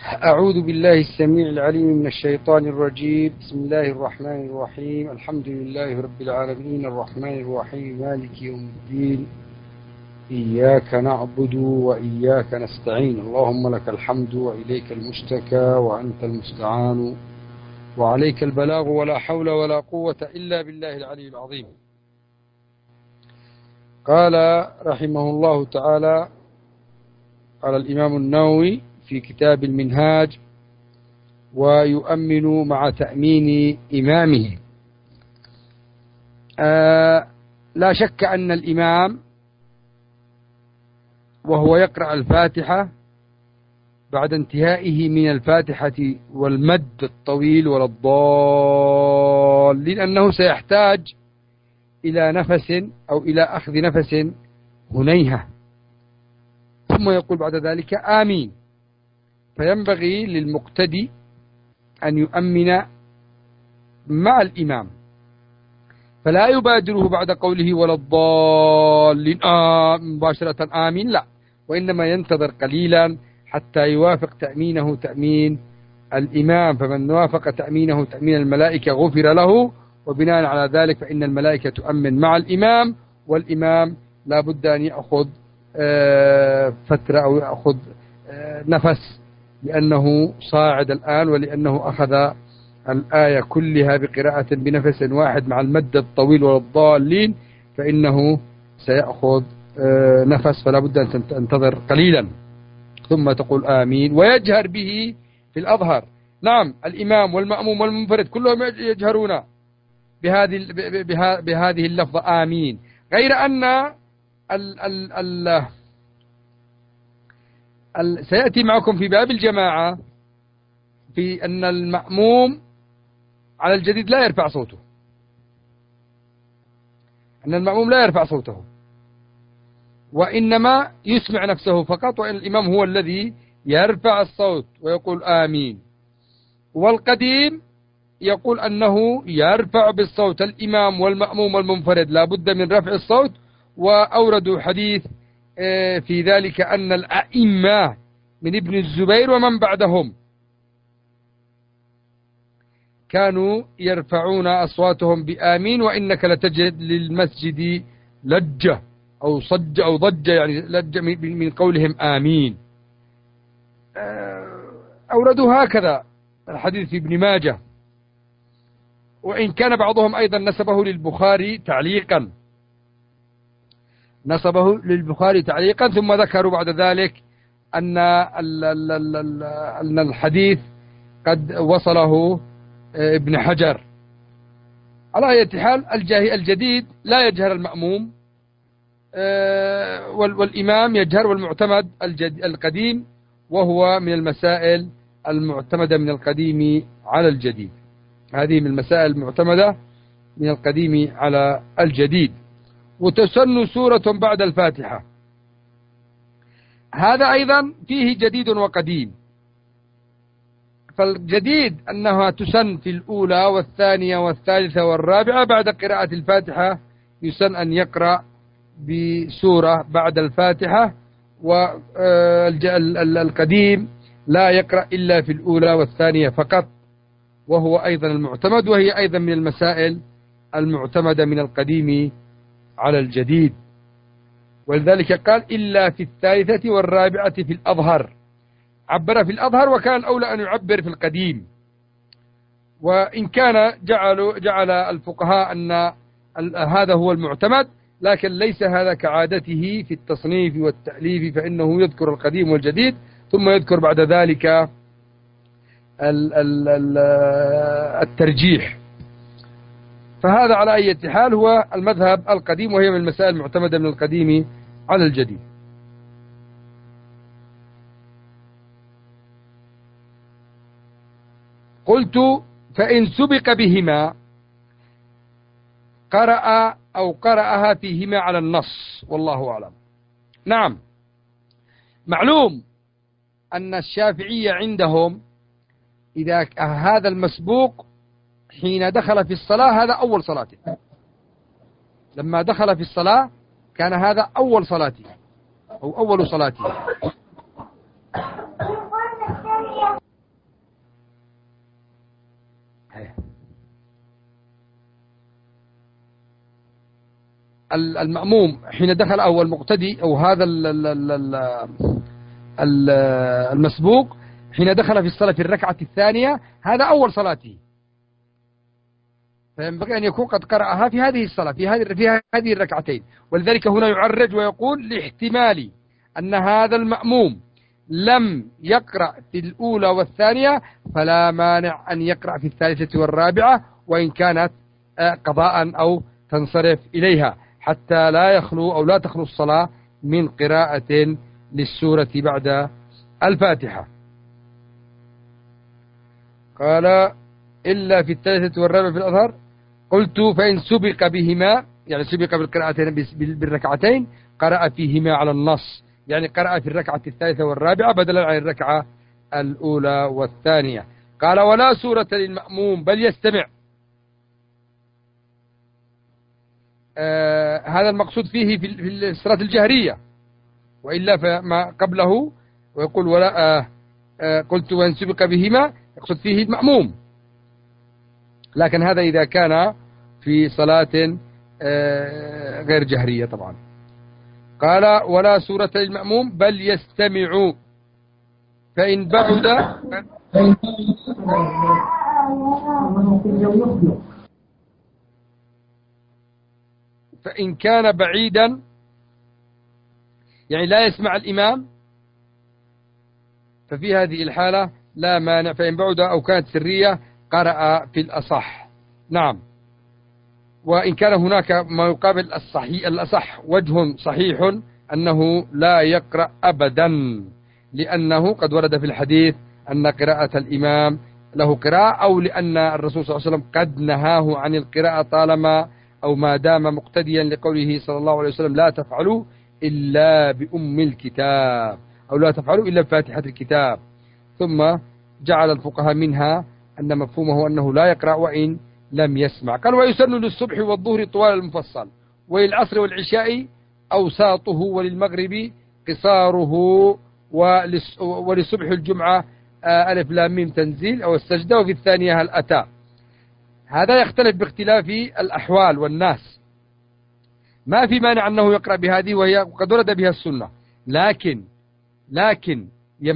أعوذ بالله السميع العليم من الشيطان الرجيم. بسم الله الرحمن الرحيم. الحمد لله رب العالمين الرحمن الرحيم مالك يوم الدين. إياك نعبد وإياك نستعين. اللهم لك الحمد وإليك المشتكى وأنت المستعان وعليك البلاغ ولا حول ولا قوة إلا بالله العلي العظيم. قال رحمه الله تعالى قال الإمام النووي في كتاب المنهاج: ويؤمن مع تأمين إمامه. لا شك أن الإمام وهو يقرأ الفاتحة بعد انتهائه من الفاتحة والمد الطويل ولا الضالين أنه سيحتاج إلى نفس أو إلى أخذ نفس هنيهة، ثم يقول بعد ذلك آمين. فينبغي للمقتدي أن يؤمن مع الإمام، فلا يبادره بعد قوله ولا الضالين مباشرة آمين، لا، وإنما ينتظر قليلا حتى يوافق تأمينه تأمين الإمام. فمن وافق تأمينه تأمين الملائكة غفر له، وبناء على ذلك فإن الملائكة تؤمن مع الإمام، والإمام لا بد أن يأخذ فترة أو يأخذ نفس، لأنه صاعد الآن، ولأنه أخذ الآية كلها بقراءة بنفس واحد مع المد الطويل والضالين، فإنه سيأخذ نفس، فلا بد أن تنتظر قليلا ثم تقول آمين. ويجهر به في الأظهر. نعم، الإمام والمأموم والمنفرد كلهم يجهرون بهذه اللفظة آمين، غير أن سيأتي معكم في باب الجماعة في أن المأموم على الجديد لا يرفع صوته، أن المأموم لا يرفع صوته وإنما يسمع نفسه فقط، وإن الإمام هو الذي يرفع الصوت ويقول آمين. والقديم يقول أنه يرفع بالصوت الإمام والمأموم والمنفرد لا بد من رفع الصوت، وأوردوا حديث في ذلك أن الأئمة من ابن الزبير ومن بعدهم كانوا يرفعون أصواتهم بآمين، وإنك لتجد للمسجد لجة أو صج أو ضجة، يعني لجة من قولهم آمين. أوردوا هكذا الحديث في ابن ماجه، وإن كان بعضهم أيضا نسبه للبخاري تعليقا، ثم ذكروا بعد ذلك أن الحديث قد وصله ابن حجر. على أي حال الجديد لا يجهر المأموم، والإمام يجهر، والمعتمد القديم، وهو من المسائل المعتمدة من القديم على الجديد. هذه من المسائل المعتمدة من القديم على الجديد. وتسن سورة بعد الفاتحة، هذا أيضا فيه جديد وقديم. فالجديد أنها تسن في الأولى والثانية والثالثة والرابعة بعد قراءة الفاتحة، يسن أن يقرأ بسورة بعد الفاتحة، والقديم لا يقرأ إلا في الأولى والثانية فقط، وهو أيضا المعتمد، وهي أيضا من المسائل المعتمدة من القديم على الجديد. ولذلك قال إلا في الثالثة والرابعة في الأظهر، عبر في الأظهر، وكان الأولى أن يعبر في القديم. وإن كان جعل الفقهاء أن هذا هو المعتمد، لكن ليس هذا كعادته في التصنيف والتأليف، فإنه يذكر القديم والجديد ثم يذكر بعد ذلك الترجيح. فهذا على أي حال هو المذهب القديم، وهي من المسائل المعتمدة من القديم على الجديد. قلت: فإن سبق بهما قرأ أو قرأها فيهما على النص، والله أعلم. نعم، معلوم أن الشافعية عندهم إذا هذا المسبوق حين دخل في الصلاة هذا أول صلاته، لما دخل في الصلاة كان هذا أول صلاته أو أول صلاته. المأموم حين دخل أو المقتدي أو هذا المسبوق حين دخل في الصلاة في الركعة الثانية، هذا أول صلاته، فينبغي أن يكون قد قرأها في هذه الصلاة في هذه الركعتين. ولذلك هنا يعرج ويقول لاحتمال أن هذا المأموم لم يقرأ في الأولى والثانية، فلا مانع أن يقرأ في الثالثة والرابعة، وإن كانت قضاء أو تنصرف إليها، حتى لا يخلو أو لا تخلو الصلاة من قراءة للسورة بعد الفاتحة. قال إلا في الثالثة والرابعة في الأظهر. قلت فإن سبق بهما، يعني سبق بالقراءتين بالركعتين، قرأ فيهما على النص، يعني قرأ في الركعة الثالثة والرابعة بدلا عن الركعة الأولى والثانية. قال ولا سورة للمأموم بل يستمع. هذا المقصود فيه في الصلاة الجهرية، وإلا فما قبله ويقول ولا قلت وإن سبق بهما يقصد فيه المأموم، لكن هذا إذا كان في صلاة غير جهرية طبعا. قال ولا سورة للمأموم بل يستمع، فإن بعد فإن كان بعيدا يعني لا يسمع الإمام، ففي هذه الحالة لا مانع، فإن بعد أو كانت سرية قرأ في الأصح. نعم. وإن كان هناك ما يقابل الأصح وجه صحيح أنه لا يقرأ أبدا، لأنه قد ورد في الحديث أن قراءة الإمام له قراءة، أو لأن الرسول صلى الله عليه وسلم قد نهاه عن القراءة طالما أو ما دام مقتديا، لقوله صلى الله عليه وسلم لا تفعلوا إلا بأم الكتاب، أو لا تفعلوا إلا بفاتحة الكتاب. ثم جعل الفقهاء منها أن مفهومه أنه لا يقرأ وإن لم يسمع. قال ويسن للصبح والظهر طوال المفصل، وللعصر والعشاء أوساطه، وللمغرب قصاره، ولصبح الجمعة ألف لام ميم تنزيل أو السجدة، وفي الثانية هل أتى. هذا يختلف باختلاف الأحوال والناس، ما في مانع أنه يقرأ بهذه وهي قد ورد بها السنة، لكن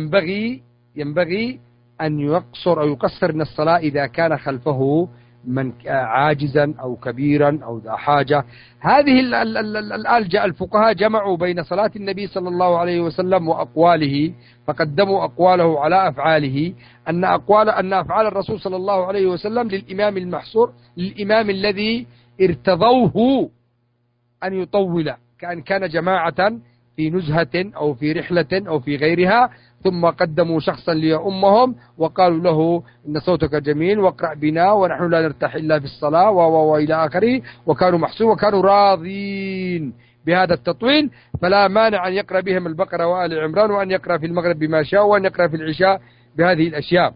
ينبغي أن يقصر أو يقصر من الصلاة إذا كان خلفه من عاجزا أو كبيرا أو ذا حاجة. هذه الآن الفقهاء جمعوا بين صلاة النبي صلى الله عليه وسلم وأقواله، فقدموا أقواله على أفعاله، أن أفعال الرسول صلى الله عليه وسلم للإمام المحصور، للإمام الذي ارتضوه أن يطول، كأن كان جماعة في نزهة أو في رحلة أو في غيرها، ثم قدموا شخصا ليؤمهم وقالوا له إن صوتك جميل واقرأ بنا ونحن لا نرتاح إلا في الصلاة وإلى آخره، وكانوا محسوب وكانوا راضين بهذا التطويل، فلا مانع أن يقرأ بهم البقرة وآل عمران، وأن يقرأ في المغرب بما شاء، وأن يقرأ في العشاء بهذه الأشياء.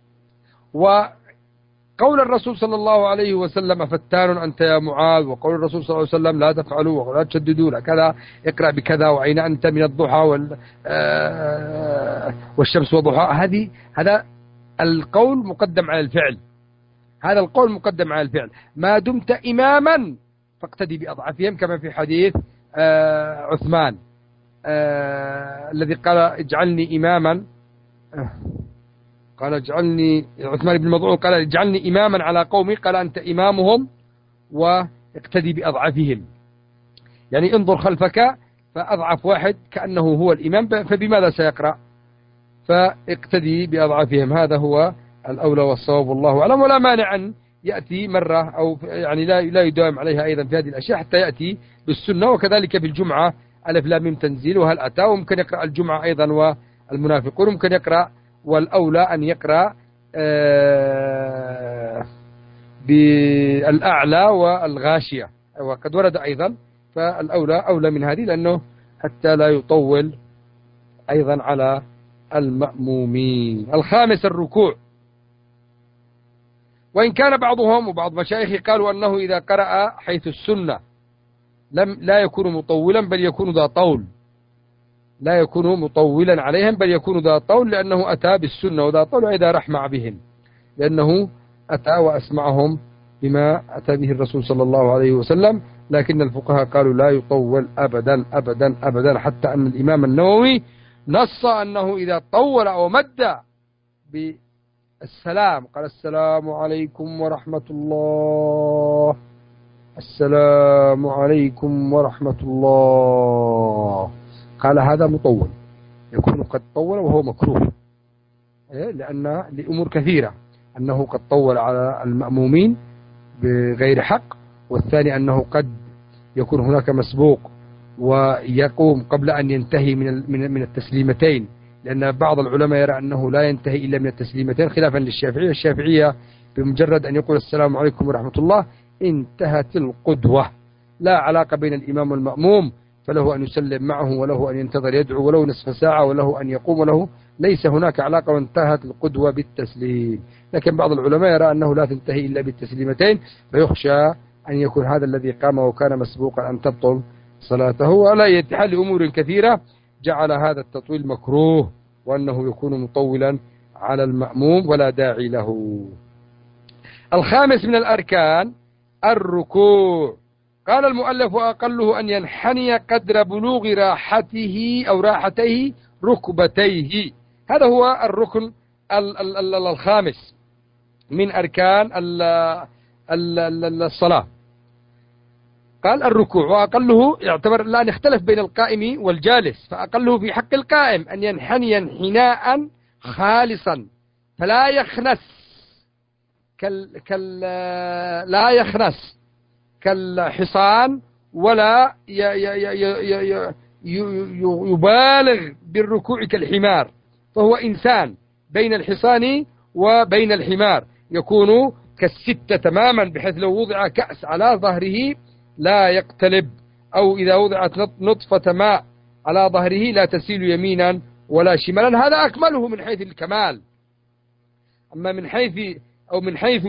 وقول الرسول صلى الله عليه وسلم فتان أنت يا معاذ، وقول الرسول صلى الله عليه وسلم لا تفعلوا ولا تشددوا لكذا، اقرأ بكذا، وأين أنت من الضحى والشمس وضحى، هذا القول مقدم على الفعل، هذا القول مقدم على الفعل. ما دمت إماما فاقتدي بأضعفهم، كما في حديث عثمان الذي قال اجعلني إماما، قال اجعلني، عثمان بن مظعون قال اجعلني إماما على قومي، قال أنت إمامهم واقتدي بأضعفهم، يعني انظر خلفك فأضعف واحد كأنه هو الإمام، فبماذا سيقرأ؟ فاقتدي بأضعفهم، هذا هو الأولى والصواب والله أعلم. ولا مانع أن يأتي مرة أو يعني لا يداوم عليها أيضا في هذه الأشياء حتى يأتي بالسنة، وكذلك بالجمعة ألف لام ميم تنزيل وهل أتى، وممكن يقرأ الجمعة أيضا والمنافقون، ممكن يقرأ، والأولى أن يقرأ بالأعلى والغاشية، وقد ورد أيضا، فالأولى أولى من هذه، لأنه حتى لا يطول أيضا على المأمومين. الخامس الركوع. وإن كان بعضهم وبعض مشايخ قالوا أنه إذا قرأ حيث السنة لا يكون مطولا بل يكون ذا طول، لا يكون مطولا عليهم بل يكون ذا طول، لأنه أتى بالسنة، وذا طول إذا رحمع بهم، لأنه أتى وأسمعهم بما أتى به الرسول صلى الله عليه وسلم، لكن الفقهاء قالوا لا يطول أبدا أبدا أبدا، حتى أن الإمام النووي نص أنه إذا طول أو مد بالسلام قال السلام عليكم ورحمة الله، السلام عليكم ورحمة الله، قال هذا مطول، يكون قد طول وهو مكروه، لأن لأمور كثيرة، أنه قد طول على المأمومين بغير حق، والثاني أنه قد يكون هناك مسبوق ويقوم قبل أن ينتهي من التسليمتين، لأن بعض العلماء يرى أنه لا ينتهي إلا من التسليمتين خلافا للشافعية. الشافعية بمجرد أن يقول السلام عليكم ورحمة الله انتهت القدوة، لا علاقة بين الإمام والمأموم، فله أن يسلم معه وله أن ينتظر يدعو ولو نصف ساعة وله أن يقوم وله، ليس هناك علاقة وانتهت القدوة بالتسليم. لكن بعض العلماء يرى أنه لا تنتهي إلا بالتسليمتين، فيخشى أن يكون هذا الذي قام وكان مسبوقا أن تبطل صلاته. ولا يتحل أمور كثيرة جعل هذا التطويل مكروه، وأنه يكون مطولا على المأموم ولا داعي له. الخامس من الأركان الركوع. قال المؤلف وأقله أن ينحني قدر بلوغ راحته أو راحتيه ركبتيه. هذا هو الركن الخامس من أركان الصلاة. قال الركوع وأقله يعتبر، لا نختلف بين القائم والجالس، فأقله في حق القائم أن ينحني انحناء خالصا فلا يخنس لا يخنس كالحصان، ولا يبالغ بالركوع كالحمار، فهو إنسان بين الحصان وبين الحمار، يكون كالستة تماما، بحيث لو وضع كأس على ظهره لا يقتلب، أو إذا وضعت نطفة ماء على ظهره لا تسيل يمينا ولا شمالا. هذا أكمله من حيث الكمال. أما من حيث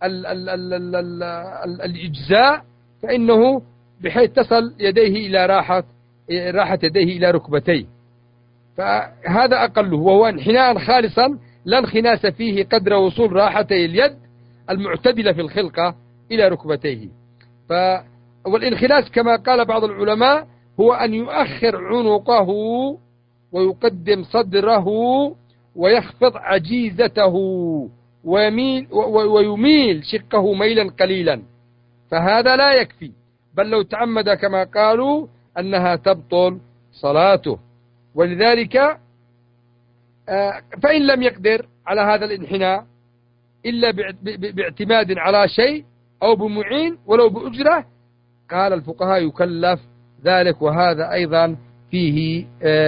الإجزاء فإنه بحيث تصل يديه إلى راحة يديه إلى ركبتيه، فهذا أقله، وهو انحناء خالصا لا انخناس فيه قدر وصول راحتي اليد المعتدلة في الخلقة إلى ركبتيه. والانخناس كما قال بعض العلماء هو أن يؤخر عنقه ويقدم صدره ويخفض عجيزته ويميل شقه ميلا قليلا، فهذا لا يكفي، بل لو تعمد كما قالوا أنها تبطل صلاته. ولذلك فإن لم يقدر على هذا الانحناء إلا باعتماد على شيء أو بمعين ولو بأجرة، قال الفقهاء يكلف ذلك. وهذا أيضا فيه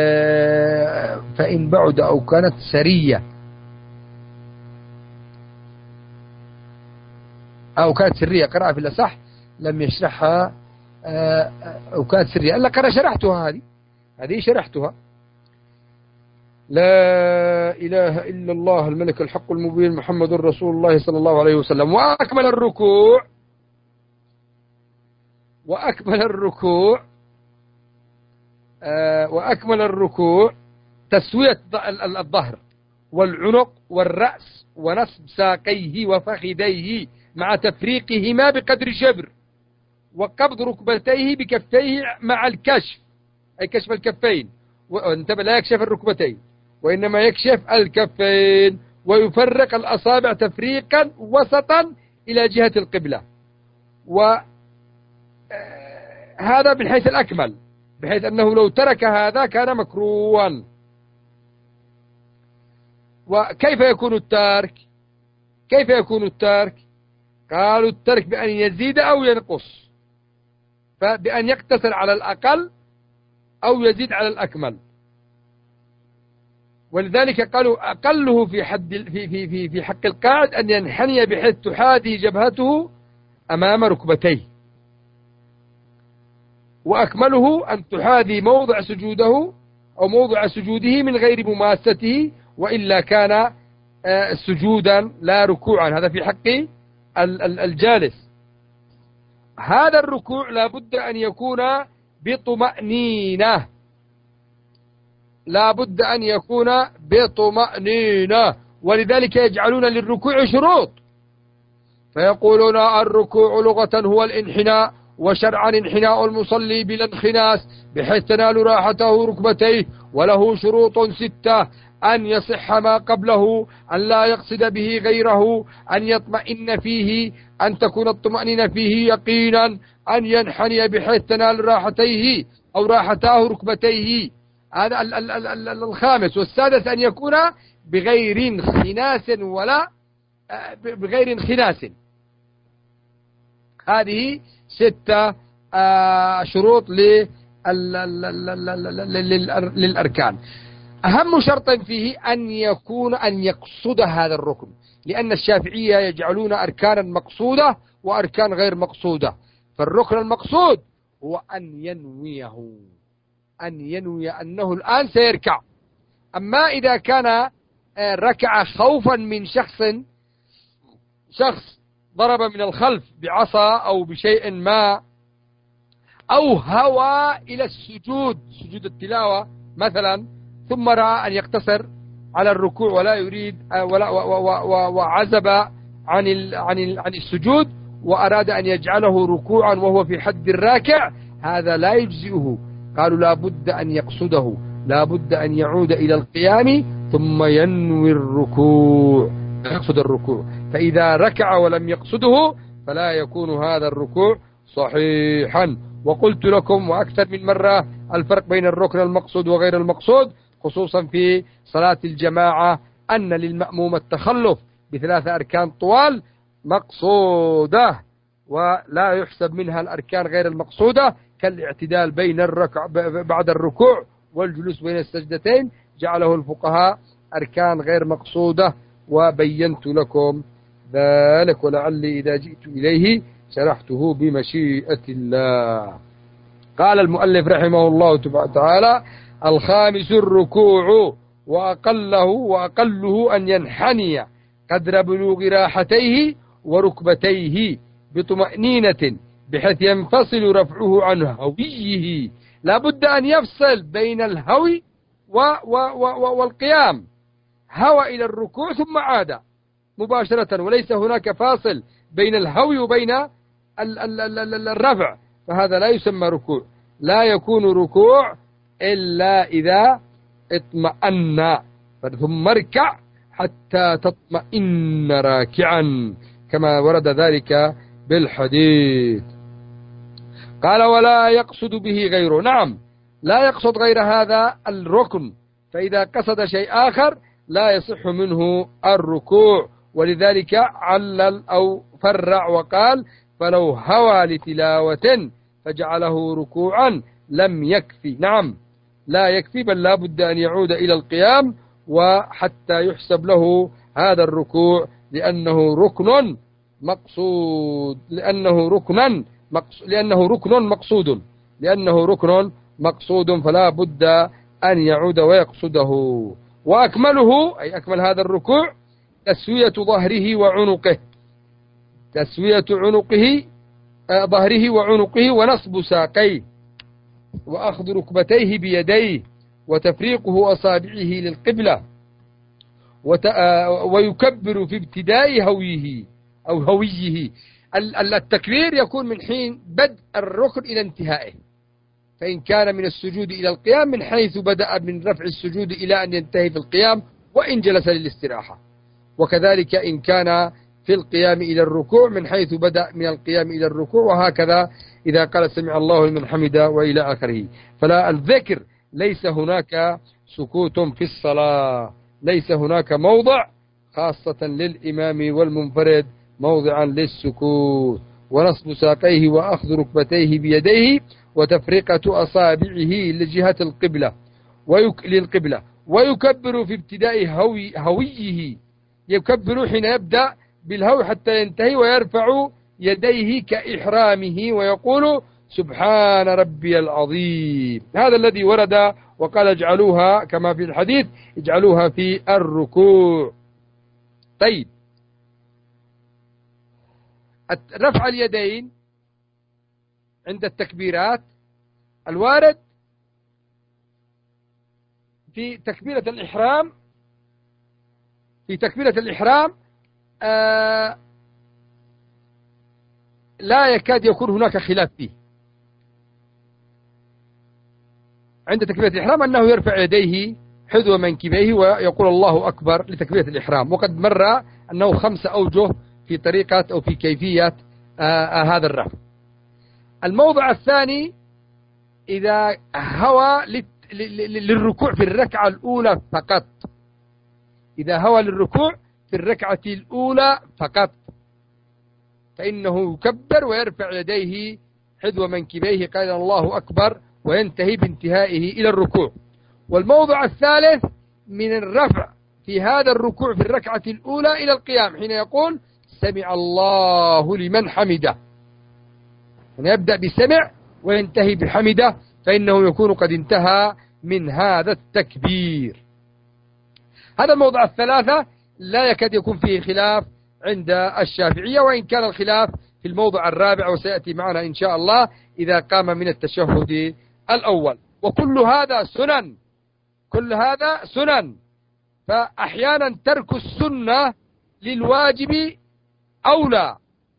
فإن بعد أو كانت سرية أو كانت سرية، قرأ في الأصح لم يشرحها، أو كانت سرية ألا قرأ شرحتها، هذه شرحتها. لا إله إلا الله الملك الحق المبين محمد رسول الله صلى الله عليه وسلم. وأكمل الركوع تسوية الظهر والعنق والرأس ونصب ساقيه وفخذيه مع تفريقهما بقدر شبر، وقبض ركبتيه بكفيه مع الكشف، أي كشف الكفين، وانتبه لا يكشف الركبتين وإنما يكشف الكفين، ويفرق الأصابع تفريقا وسطا إلى جهة القبلة. وهذا من حيث الأكمل، بحيث أنه لو ترك هذا كان مكروها. وكيف يكون الترك؟ قالوا الترك بأن يزيد أو ينقص، فبأن يقتصر على الأقل أو يزيد على الأكمل. ولذلك قالوا أقله في حق القاعد أن ينحني بحيث تحاذي جبهته أمام ركبتيه، وأكمله أن تحاذي موضع سجوده أو موضع سجوده من غير مماسته، وإلا كان سجودا لا ركوعا. هذا في حق الجالس. هذا الركوع لا بد أن يكون بطمأنينة، ولذلك يجعلون للركوع شروط، فيقولون الركوع لغة هو الانحناء، وشرعا انحناء المصلي بلا انخناس بحيث تنال راحته ركبتيه، وله شروط 6: أن يصح ما قبله، أن لا يقصد به غيره، أن يطمئن فيه، أن تكون الطمأنينة فيه يقينا، أن ينحني بحيث تنال راحتيه أو راحتاه ركبتيه. هذا الخامس. والسادس أن يكون بغير انخناس ولا بغير انخناس. هذه 6 شروط للأركان. أهم شرط فيه أن يقصد هذا الركن، لأن الشافعية يجعلون أركانا مقصودة وأركان غير مقصودة. فالركن المقصود هو أن ينوي أنه الآن سيركع. أما إذا كان ركع خوفا من شخص ضرب من الخلف بعصا أو بشيء ما، أو هوى إلى السجود، سجود التلاوة مثلا، ثم رأى أن يقتصر على الركوع ولا يريد وعزب عن السجود، وأراد أن يجعله ركوعا وهو في حد الراكع، هذا لا يجزئه. قالوا لا بد أن يقصده، لا بد أن يعود إلى القيام ثم ينوي الركوع، يقصد الركوع. فإذا ركع ولم يقصده فلا يكون هذا الركوع صحيحا. وقلت لكم وأكثر من مرة الفرق بين الركن المقصود وغير المقصود، خصوصا في صلاة الجماعة، أن للمأموم التخلف ب3 أركان طوال مقصودة، ولا يحسب منها الأركان غير المقصودة، كالاعتدال بين بعد الركوع والجلوس بين السجدتين، جعله الفقهاء أركان غير مقصودة، وبينت لكم ذلك، ولعلي إذا جئت إليه شرحته بمشيئة الله. قال المؤلف رحمه الله تعالى: الخامس الركوع، وأقله أن ينحني قدر بلوغ راحتيه وركبتيه بطمأنينة بحيث ينفصل رفعه عن هويه. لا بد أن يفصل بين الهوي والقيام، هوى إلى الركوع ثم عاد مباشرة، وليس هناك فاصل بين الهوي وبين الرفع، فهذا لا يسمى ركوع. لا يكون ركوع إلا إذا اطمأن، ثم اركع حتى تطمئن راكعا، كما ورد ذلك بالحديث. قال: ولا يقصد به غيره. نعم، لا يقصد غير هذا الركن، فإذا قصد شيء آخر لا يصح منه الركوع. ولذلك علل أو فرع وقال: فلو هوى لتلاوة فجعله ركوعا لم يكفي. نعم، لا يكفي، بل لا بد أن يعود إلى القيام وحتى يحسب له هذا الركوع، لأنه ركن مقصود، لأنه ركن مقصود، فلا بد أن يعود ويقصده. وأكمله، أي أكمل هذا الركوع، تسوية ظهره وعنقه، ظهره وعنقه، ونصب ساقيه، وأخذ ركبتيه بيديه، وتفريقه أصابعه للقبلة، ويكبر في ابتداء هويه. التكبير يكون من حين بدء الركن إلى انتهائه، فإن كان من السجود إلى القيام من حيث بدأ من رفع السجود إلى أن ينتهي في القيام، وإن جلس للاستراحة. وكذلك إن كان في القيام إلى الركوع من حيث بدأ من القيام إلى الركوع، وهكذا إذا قال سمع الله لمن حمده وإلى آخره. فلا الذكر ليس هناك سكوت في الصلاة، ليس هناك موضع خاصة للإمام والمنفرد موضعا للسكوت. ونصب ساقيه وأخذ ركبتيه بيديه، وتفرقة أصابعه لجهة القبلة للقبلة، ويكبر في ابتداء هويه، يكبر حين يبدأ بالهوي حتى ينتهي، ويرفع يديه كإحرامه ويقول سبحان ربي العظيم. هذا الذي ورد، وقال اجعلوها كما في الحديث، اجعلوها في الركوع. طيب، رفع اليدين عند التكبيرات الوارد في تكبيرة الإحرام لا يكاد يكون هناك خلاف فيه عند تكبيرة الإحرام أنه يرفع يديه حذو منكبيه ويقول الله أكبر لتكبيرة الإحرام. وقد مر أنه 5 أوجه في طريقة أو في كيفية هذا الرفع. الموضع الثاني إذا هوى للركوع في الركعة الأولى فقط، إذا هوى للركوع في الركعة الأولى فقط فإنه يكبر ويرفع يديه حذو منكبيه قائلا الله أكبر وينتهي بانتهائه إلى الركوع. والموضع الثالث من الرفع في هذا الركوع في الركعة الأولى إلى القيام حين يقول سمع الله لمن حمده، يعني يبدأ بسمع وينتهي بحمده، فإنه يكون قد انتهى من هذا التكبير. هذا الموضع الثلاثة لا يكاد يكون فيه خلاف عند الشافعية، وإن كان الخلاف في الموضع الرابع وسيأتي معنا إن شاء الله إذا قام من التشهد الأول. وكل هذا سنن، كل هذا سنن. فأحيانا ترك السنة للواجب أولى،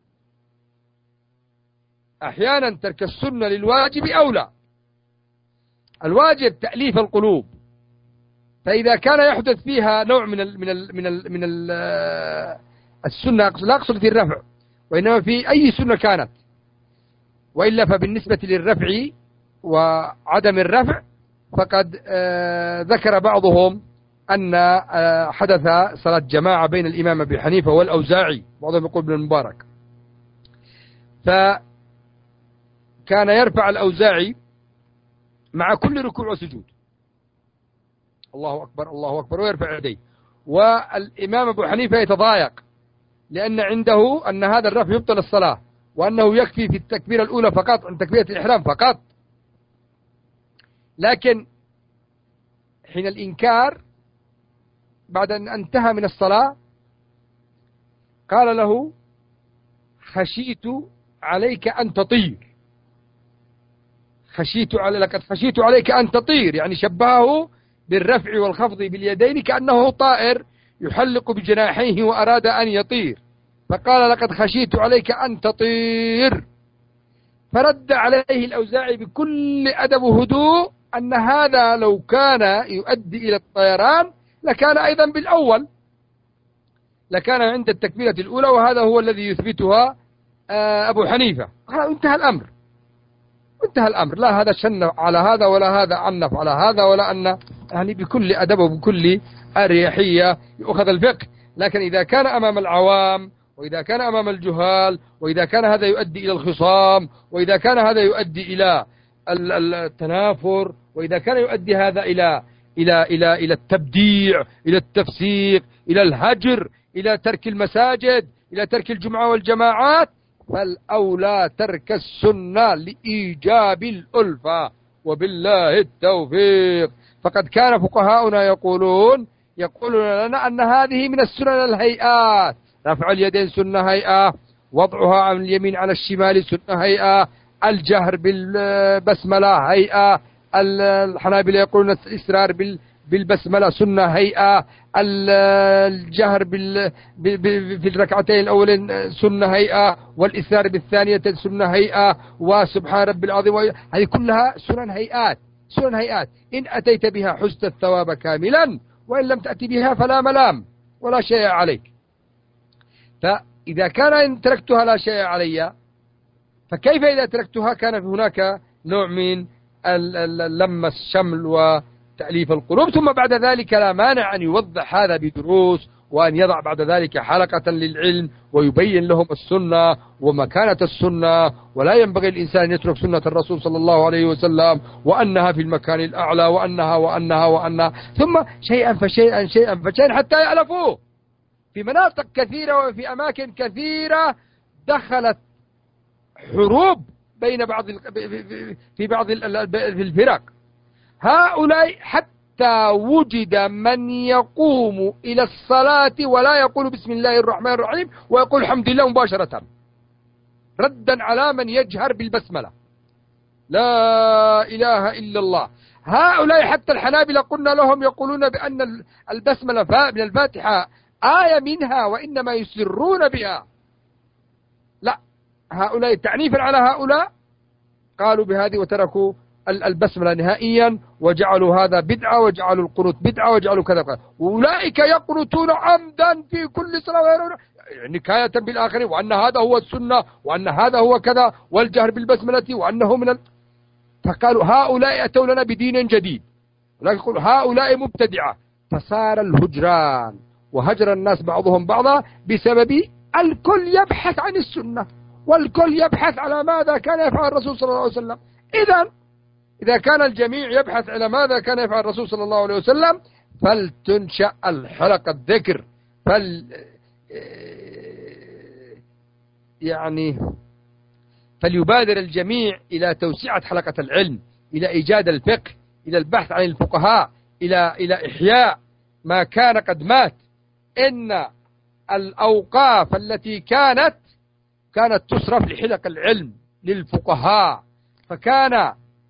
أحيانا ترك السنة للواجب أولى. الواجب تأليف القلوب، فإذا كان يحدث فيها نوع من السنة، لا أقصد في الرفع وإنما في أي سنة كانت، وإلا فبالنسبة للرفع وعدم الرفع فقد ذكر بعضهم أن حدث صلاة جماعة بين الإمام أبي حنيفة والأوزاعي، بعضهم يقول ابن المبارك، فكان يرفع الأوزاعي مع كل ركوع وسجود الله أكبر الله أكبر ويرفع يديه، والإمام أبو حنيفة يتضايق لأن عنده أن هذا الرفع يبطل الصلاة، وأنه يكفي في التكبيرة الأولى فقط عند تكبيرة الإحرام فقط. لكن حين الإنكار بعد أن انتهى من الصلاة قال له خشيت عليك أن تطير، لقد خشيت عليك أن تطير، يعني شبهه بالرفع والخفض باليدين كأنه طائر يحلق بجناحيه وأراد أن يطير، فقال لقد خشيت عليك أن تطير. فرد عليه الأوزاعي بكل أدب وهدوء أن هذا لو كان يؤدي إلى الطيران لكان أيضا بالأول، لكان عند التكبيرة الأولى، وهذا هو الذي يثبتها أبو حنيفة. انتهى الأمر، انتهى الأمر، لا هذا شن على هذا ولا هذا عنف على هذا ولا أن، يعني بكل أدب وبكل أريحية يؤخذ الفقه. لكن إذا كان أمام العوام وإذا كان أمام الجهال وإذا كان هذا يؤدي إلى الخصام وإذا كان هذا يؤدي إلى التنافر وإذا كان يؤدي هذا إلى التبديع، إلى التفسيق، إلى الهجر، إلى ترك المساجد، إلى ترك الجمعة والجماعات، فالأولى ترك السنة لإيجاب الألفة، وبالله التوفيق. فقد كان فقهاؤنا يقولون لنا أن هذه من السنن الهيئات، رفع اليدين سنة هيئة، وضعها عن اليمين على الشمال سنة هيئة، الجهر بالبسملة هيئة، الحنابلة يقولون الإسرار بالبسملة سنة هيئة، الجهر في الركعتين الأولين سنة هيئة، والإسرار بالثانية سنة هيئة، وسبحان رب العظيم، هذه كلها سنن هيئات، سنن هيئات. إن أتيت بها حزت الثواب كاملا، وإن لم تأتي بها فلا ملام ولا شيء عليك. فإذا كان إن تركتها لا شيء علي، فكيف إذا تركتها كان هناك نوع من لم الشمل وتأليف القلوب. ثم بعد ذلك لا مانع أن يوضح هذا بدروس، وأن يضع بعد ذلك حلقة للعلم ويبين لهم السنة ومكانة السنة، ولا ينبغي الإنسان أن يترك سنة الرسول صلى الله عليه وسلم وأنها في المكان الأعلى وأنها ثم شيئا فشيئا شيئا فشيئا حتى يألفوه. في مناطق كثيرة وفي أماكن كثيرة دخلت حروب بين في بعض الفرق، هؤلاء حتى وجد من يقوم إلى الصلاة ولا يقول بسم الله الرحمن الرحيم ويقول الحمد لله مباشرة، ردا على من يجهر بالبسملة لا إله إلا الله. هؤلاء حتى الحنابلة قلنا لهم يقولون بأن البسملة من الفاتحة آية منها وإنما يسرون بها، لا، هؤلاء تعنيفا على هؤلاء قالوا بهذه وتركوا البسملة نهائيا، وجعلوا هذا بدعة، وجعلوا القنوت بدعة، وجعلوا كذا. وأولئك يقنطون عمدا في كل صلاة نكاية بالآخرين، وأن هذا هو السنة، وأن هذا هو كذا، والجهر بالبسملة وأنه فقالوا هؤلاء أتوا لنا بدين جديد، ولكن يقول هؤلاء مبتدعة. فصار الهجران وهجر الناس بعضهم بعضا بسبب الكل يبحث عن السنة، والكل يبحث على ماذا كان يفعل الرسول صلى الله عليه وسلم. إذا كان الجميع يبحث على ماذا كان يفعل الرسول صلى الله عليه وسلم، فلتنشأ الحلقة الذكر، فليبادر الجميع إلى توسعة حلقة العلم، إلى إيجاد الفقه، إلى البحث عن الفقهاء، إلى إحياء ما كان قد مات. إن الأوقاف التي كانت تصرف لحلق العلم للفقهاء، فكان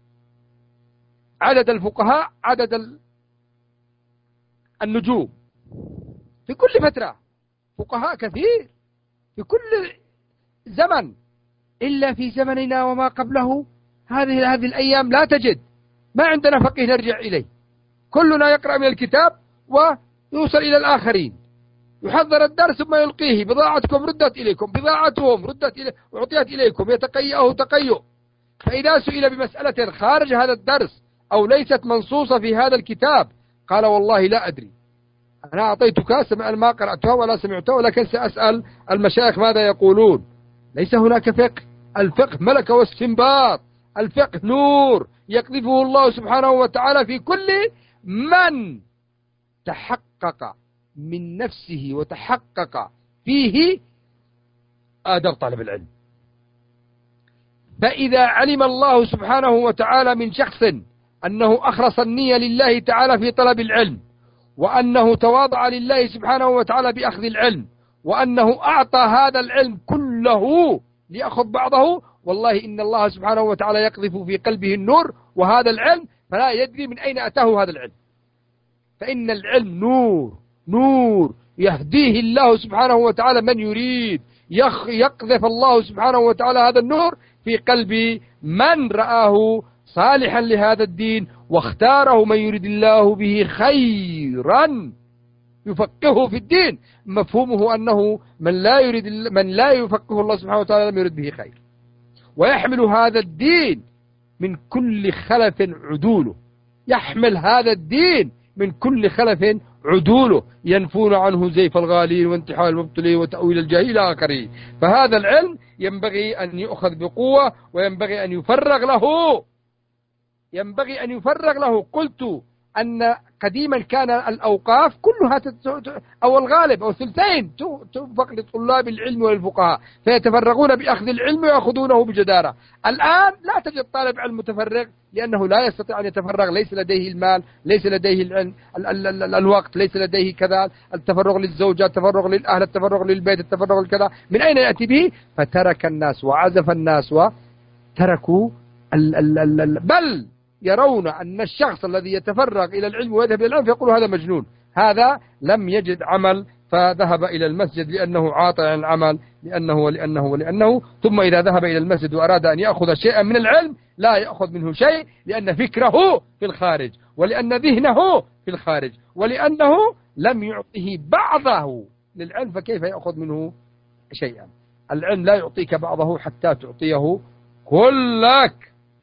عدد الفقهاء عدد النجوم في كل فترة، فقهاء كثير في كل زمن، إلا في زمننا وما قبله هذه الأيام لا تجد، ما عندنا فقيه نرجع إليه، كلنا يقرأ من الكتاب ويوصل إلى الآخرين، يحضر الدرس ثم يلقيه، بضاعتكم ردت إليكم، بضاعتهم ردت إليه وعطيت إليكم، يتقيأه تقيؤ. فإذا سئل بمسألة خارج هذا الدرس أو ليست منصوصة في هذا الكتاب قال والله لا أدري، أنا أعطيتك ما قرأتها ولا سمعتها، ولكن سأسأل المشايخ ماذا يقولون. ليس هناك فقه، الفقه ملكة واستنباط، الفقه نور يقذفه الله سبحانه وتعالى في كل من تحقق من نفسه وتحقق فيه آداب طالب العلم. فإذا علم الله سبحانه وتعالى من شخص أنه أخلص النية لله تعالى في طلب العلم، وأنه تواضع لله سبحانه وتعالى بأخذ العلم، وأنه أعطى هذا العلم كله ليأخذ بعضه، والله إن الله سبحانه وتعالى يقذف في قلبه النور وهذا العلم، فلا يدري من أين أتاه هذا العلم. فإن العلم نور يهديه الله سبحانه وتعالى من يريد، يقذف الله سبحانه وتعالى هذا النور في قلب من رآه صالحا لهذا الدين، واختاره من يريد الله به خيرا يفقهه في الدين. مفهومه أنه من لا يفقه الله سبحانه وتعالى لم يرد به خير، ويحمل هذا الدين من كل خلف عدوله، يحمل هذا الدين من كل خلف عدوله، ينفون عنه زيف الغالين وانتحال المبتلين وتأويل الجاهل إلى آخره. فهذا العلم ينبغي أن يؤخذ بقوة، وينبغي أن يفرغ له. قلت أن قديما كان الأوقاف كلها أو الغالب أو الثلثين تنفق لطلاب العلم والفقهاء، فيتفرغون بأخذ العلم ويأخذونه بجدارة. الآن لا تجد طالب علم متفرغ، لأنه لا يستطيع أن يتفرغ، ليس لديه المال، ليس لديه العلم، الوقت، ليس لديه كذا، التفرغ للزوجة، التفرغ للأهل، التفرغ للبيت، التفرغ لكذا، من أين يأتي به؟ فترك الناس وعزف الناس وتركوا بل يرون أن الشخص الذي يتفرغ إلى العلم ويذهب إلى العلم فيقول هذا مجنون، هذا لم يجد عمل فذهب إلى المسجد لأنه عاطل عن العمل، ولأنه ثم إذا ذهب إلى المسجد وأراد أن يأخذ شيئا من العلم لا يأخذ منه شيء، لأن فكره في الخارج، ولأن ذهنه في الخارج، ولأنه لم يعطيه بعضه للعلم، فكيف يأخذ منه شيئا؟ العلم لا يعطيك بعضه حتى تعطيه كلك.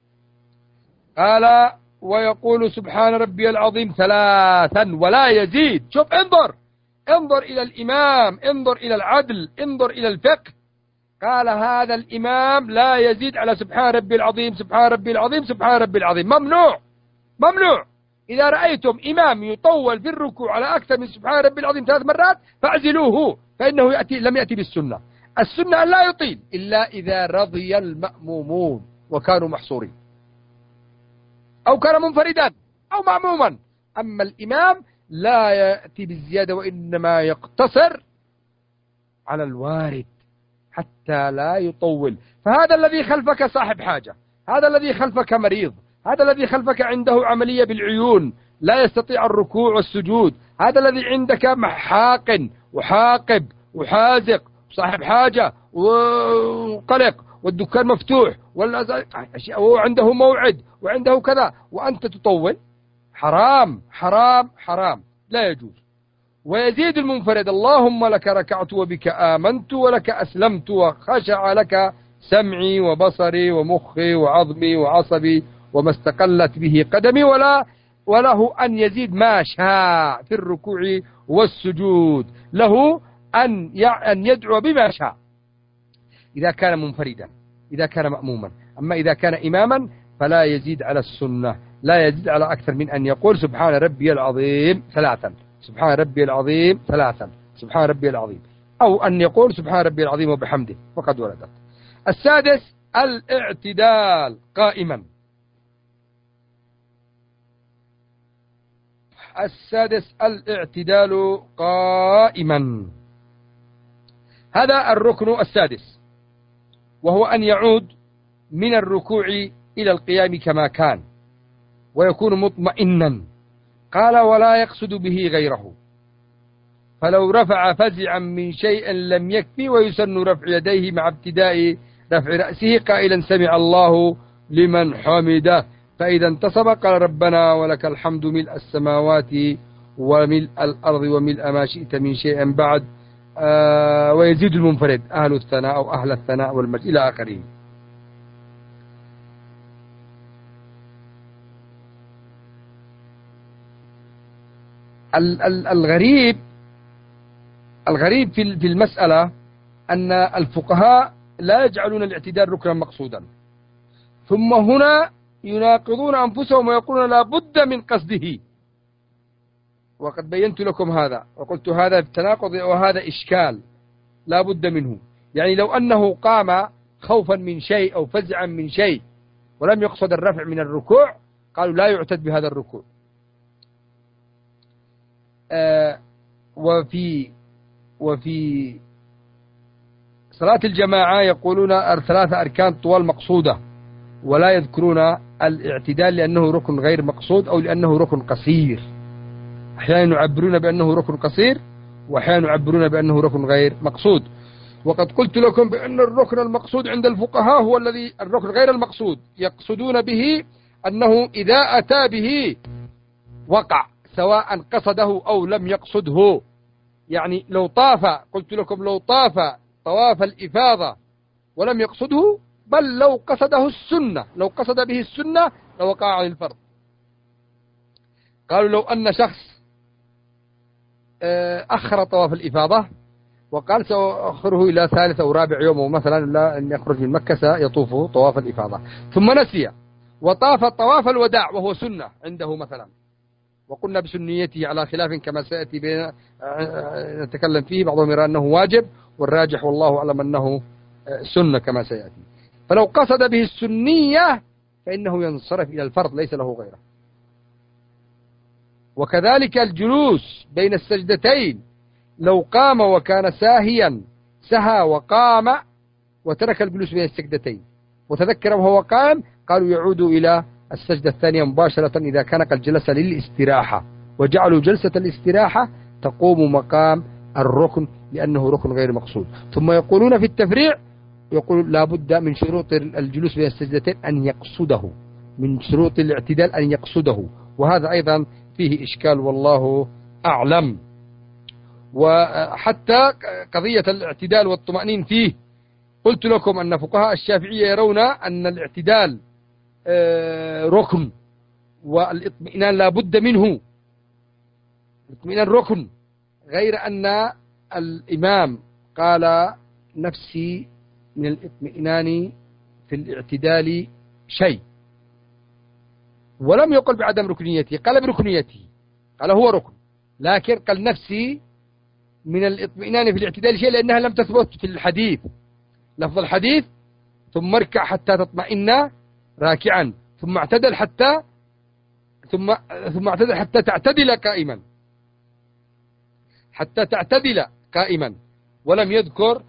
قال ويقول سبحان ربي العظيم 3 ولا يزيد. شوف، انظر إلى الإمام، انظر إلى العدل، انظر إلى الفقه. قال هذا الإمام لا يزيد على سبحان ربي العظيم، سبحان ربي العظيم، سبحان ربي العظيم. ممنوع. إذا رأيتم إمام يطول في الركوع على أكثر من سبحان ربي العظيم 3 مرات فاعزلوه، فإنه لم يأتي بالسنة. السنة أن لا يطيل إلا إذا رضي المأمومون وكانوا محصورين، أو كان منفردا أو معموما. أما الإمام لا يأتي بالزيادة، وإنما يقتصر على الوارد حتى لا يطول. فهذا الذي خلفك صاحب حاجة، هذا الذي خلفك مريض، هذا الذي خلفك عنده عملية بالعيون لا يستطيع الركوع والسجود، هذا الذي عندك محاق وحاقب وحازق صاحب حاجة وقلق والدكان مفتوح وعنده موعد وعنده كذا وأنت تطول، حرام حرام حرام، لا يجوز. ويزيد المنفرد: اللهم لك ركعت وبك آمنت ولك أسلمت وخشع لك سمعي وبصري ومخي وعظمي وعصبي وما استقلت به قدمي، وله أن يزيد ما شاء في الركوع والسجود، له أن يدعو بما شاء إذا كان منفردا، إذا كان مأموما. أما إذا كان إماما فلا يزيد على السنة، لا يزيد على أكثر من أن يقول سبحان ربي العظيم 3، سبحان ربي العظيم 3، سبحان ربي العظيم، أو أن يقول سبحان ربي العظيم وبحمده فقد وردت. السادس: الاعتدال قائما. السادس: الاعتدال قائما، هذا الركن السادس، وهو أن يعود من الركوع إلى القيام كما كان ويكون مطمئنا. قال: ولا يقصد به غيره، فلو رفع فزعا من شيء لم يكفي، ويسن رفع يديه مع ابتداء رفع رأسه قائلا سمع الله لمن حمده، فإذا انتصب قال ربنا ولك الحمد ملء السماوات وملء الأرض وملء ما شئت من شيء بعد. ويزيد المنفرد أهل الثناء أو أهل الثناء والمجد إلى آخره. الغريب في المسألة أن الفقهاء لا يجعلون الاعتدال ركنا مقصودا، ثم هنا يناقضون أنفسهم ويقولون لا بد من قصده. وقد بينت لكم هذا وقلت هذا تناقض وهذا إشكال لا بد منه. يعني لو أنه قام خوفا من شيء أو فزعا من شيء ولم يقصد الرفع من الركوع قالوا لا يعتد بهذا الركوع. وفي صلاة الجماعة يقولون 3 أركان طوال مقصودة، ولا يذكرون الاعتدال لأنه ركن غير مقصود أو لأنه ركن قصير. أحيانا يعبرون بأنه ركن قصير وأحيانا يعبرون بأنه ركن غير مقصود. وقد قلت لكم بأن الركن المقصود عند الفقهاء هو الذي الركن غير المقصود يقصدون به أنه إذا أتى به وقع سواء قصده أو لم يقصده. يعني لو طاف، قلت لكم لو طاف طواف الإفاضة ولم يقصده، بل لو قصده السنة، لو قصد به السنة لوقع عن الفرض. قالوا لو أن شخص أخر طواف الإفاضة وقال سأخره إلى 3 أو 4 يوم مثلا لا أن يخرج من مكة سيطوف طواف الإفاضة، ثم نسي وطاف طواف الوداع وهو سنة عنده مثلا، وقلنا بسنيته على خلاف كما سيأتي بنا نتكلم فيه، بعضهم يرى أنه واجب والراجح والله أعلم أنه سنة كما سيأتي. فلو قصد به السنية فإنه ينصرف إلى الفرض ليس له غيره. وكذلك الجلوس بين السجدتين، لو قام وكان ساهيا سهى وقام وترك الجلوس بين السجدتين وتذكر وهو قام، قالوا يعود إلى السجدة الثانية مباشرة إذا كان قد جلس للاستراحة، وجعلوا جلسة الاستراحة تقوم مقام الركن لأنه ركن غير مقصود. ثم يقولون في التفريع يقول لا بد من شروط الجلوس بين السجدتين أن يقصده، من شروط الاعتدال أن يقصده، وهذا أيضا فيه إشكال والله أعلم. وحتى قضية الاعتدال والطمأنين فيه قلت لكم أن فقهاء الشافعية يرون أن الاعتدال ركن والاطمئنان لا بد منه، الاطمئنان ركن، غير أن الإمام قال نفسي من الاطمئنان في الاعتدال شيء، ولم يقل بعدم ركنيته، قال بركنيته، قال هو ركن، لكن قال نفسي من الاطمئنان في الاعتدال شيء لأنها لم تثبت في الحديث، لفظ الحديث ثم اركع حتى تطمئن راكعا ثم اعتدل حتى تعتدل قائما، حتى تعتدل قائما، ولم يذكر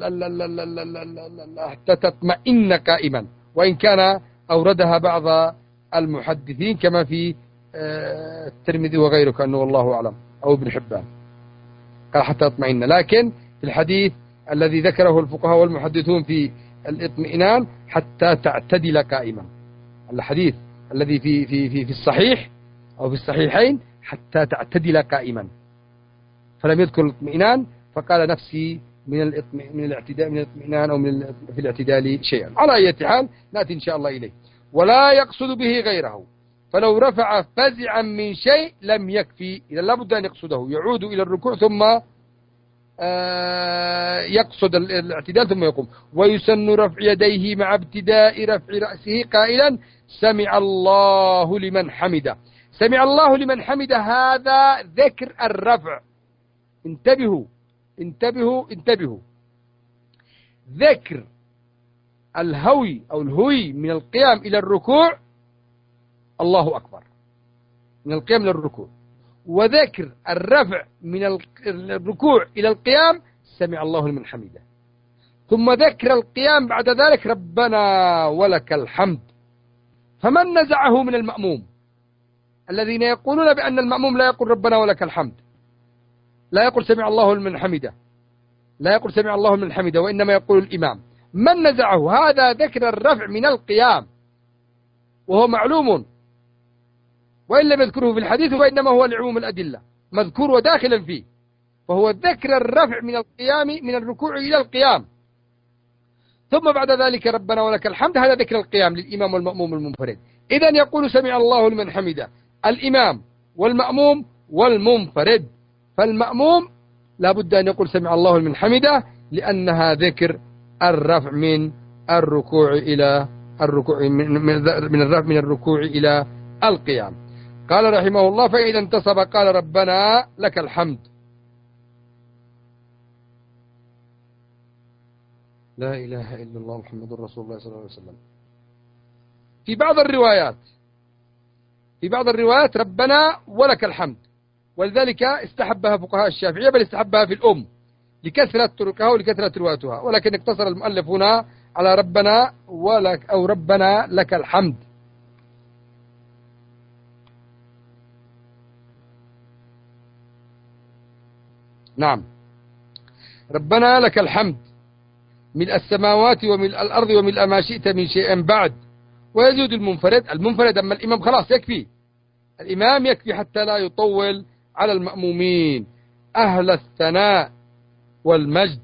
حتى تطمئن قائما، وإن كان أوردها بعض المحدثين كما في الترمذي وغيره كأنه والله أعلم أو ابن حبان قال حتى تطمئن، لكن في الحديث الذي ذكره الفقهاء والمحدثون في الاطمئنان حتى تعتدل قائما. الحديث الذي في الصحيح أو في الصحيحين حتى تعتدل قائما، فلم يذكر الاطمئنان فقال نفسي من الاطمئنان أو في الاعتدال شيئا. على أي حال نأتي إن شاء الله إليه. ولا يقصد به غيره، فلو رفع فزعا من شيء لم يكفي، إذا لابد أن يقصده، يعود إلى الركوع ثم يقصد الاعتدال ثم يقوم. ويسن رفع يديه مع ابتداء رفع رأسه قائلا سمع الله لمن حمده. سمع الله لمن حمده هذا ذكر الرفع. انتبهوا انتبهوا انتبهوا. ذكر الهوي أو الهوي من القيام إلى الركوع الله أكبر، من القيام إلى الركوع. وذكر الرفع من الركوع إلى القيام سمع الله لمن حمده. ثم ذكر القيام بعد ذلك ربنا ولك الحمد. فمن نزعه من المأموم الذين يقولون بأن المأموم لا يقول ربنا ولك الحمد، لا يقول سمع الله لمن حمده، لا يقول سمع الله لمن حمده، وإنما يقول الإمام. من نزعه هذا ذكر الرفع من القيام، وهو معلوم وإن لم يذكره في الحديث، وإنما هو لعموم الأدلة مذكور وداخلا فيه. فهو ذكر الرفع من القيام من الركوع إلى القيام، ثم بعد ذلك ربنا ولك الحمد، هذا ذكر القيام للإمام والمأموم المنفرد. إذن يقول سمع الله لمن حمده الإمام والمأموم والمنفرد. فالمأموم لا بد أن يقول سمع الله لمن حمده، لأنها ذكر الرفع من الركوع إلى الركوع من الرفع من الركوع إلى القيام. قال رحمه الله فإذا انتصب قال ربنا لك الحمد. لا إله إلا الله محمد رسول الله صلى الله عليه وسلم. في بعض الروايات ربنا ولك الحمد، ولذلك استحبها فقهاء الشافعية، بل استحبها في الأم لكثرة طرقها ولكثرة رواياتها، ولكن اقتصر المؤلف هنا على ربنا ولك أو ربنا لك الحمد. نعم، ربنا لك الحمد ملء السماوات وملء الأرض وملء ما شئت من شيء بعد. ويزيد المنفرد أما الإمام خلاص يكفي، الإمام يكفي حتى لا يطول على المأمومين. أهل الثناء والمجد.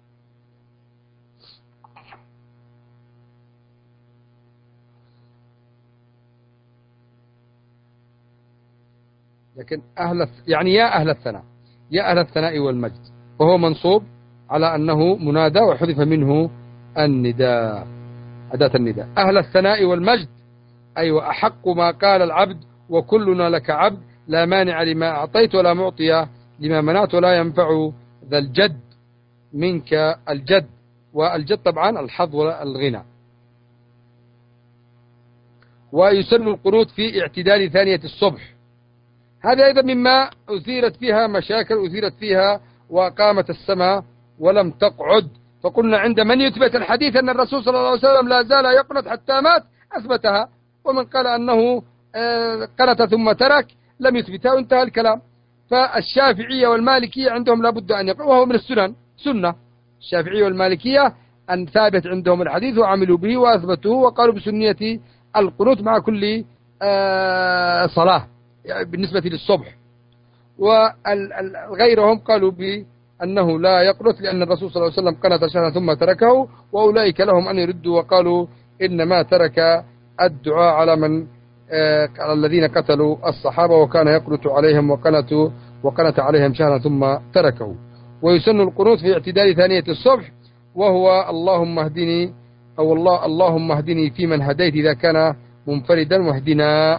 لكن يعني يا أهل الثناء، يا أهل الثناء والمجد، وهو منصوب على أنه منادى وحذف منه النداء، أداة النداء. أهل الثناء والمجد أي وأحق ما قال العبد وكلنا لك عبد، لا مانع لما أعطيت ولا معطي لما منعت ولا ينفع ذا الجد منك الجد. والجد طبعا الحظ والغنى. ويسن القنوت في اعتدال ثانية الصبح. هذا أيضا مما أثيرت فيها مشاكل، أثيرت فيها وقامت السماء ولم تقعد. فقلنا عند من يثبت الحديث أن الرسول صلى الله عليه وسلم لا زال يقنط حتى مات أثبتها، ومن قال أنه قنط ثم ترك لم يثبتها وانتهى الكلام. فالشافعية والمالكية عندهم لابد أن يقنط، وهو من السنن سنة. الشافعية والمالكية أن ثابت عندهم الحديث وعملوا به وأثبتوه وقالوا بسنية القنوت مع كل صلاة بالنسبة للصبح. وغيرهم قالوا بأنه لا يقنط لأن الرسول صلى الله عليه وسلم قنط شهرا ثم تركه، وأولئك لهم أن يردوا وقالوا إنما ترك الدعاء على من على الذين قتلوا الصحابة وكان يقنط عليهم وقنط عليهم شهرا ثم تركه. ويسن القنوت في اعتدال ثانية الصبح، وهو اللهم اهدني أو اللهم اهدني في من هديت إذا كان منفردا، واهدنا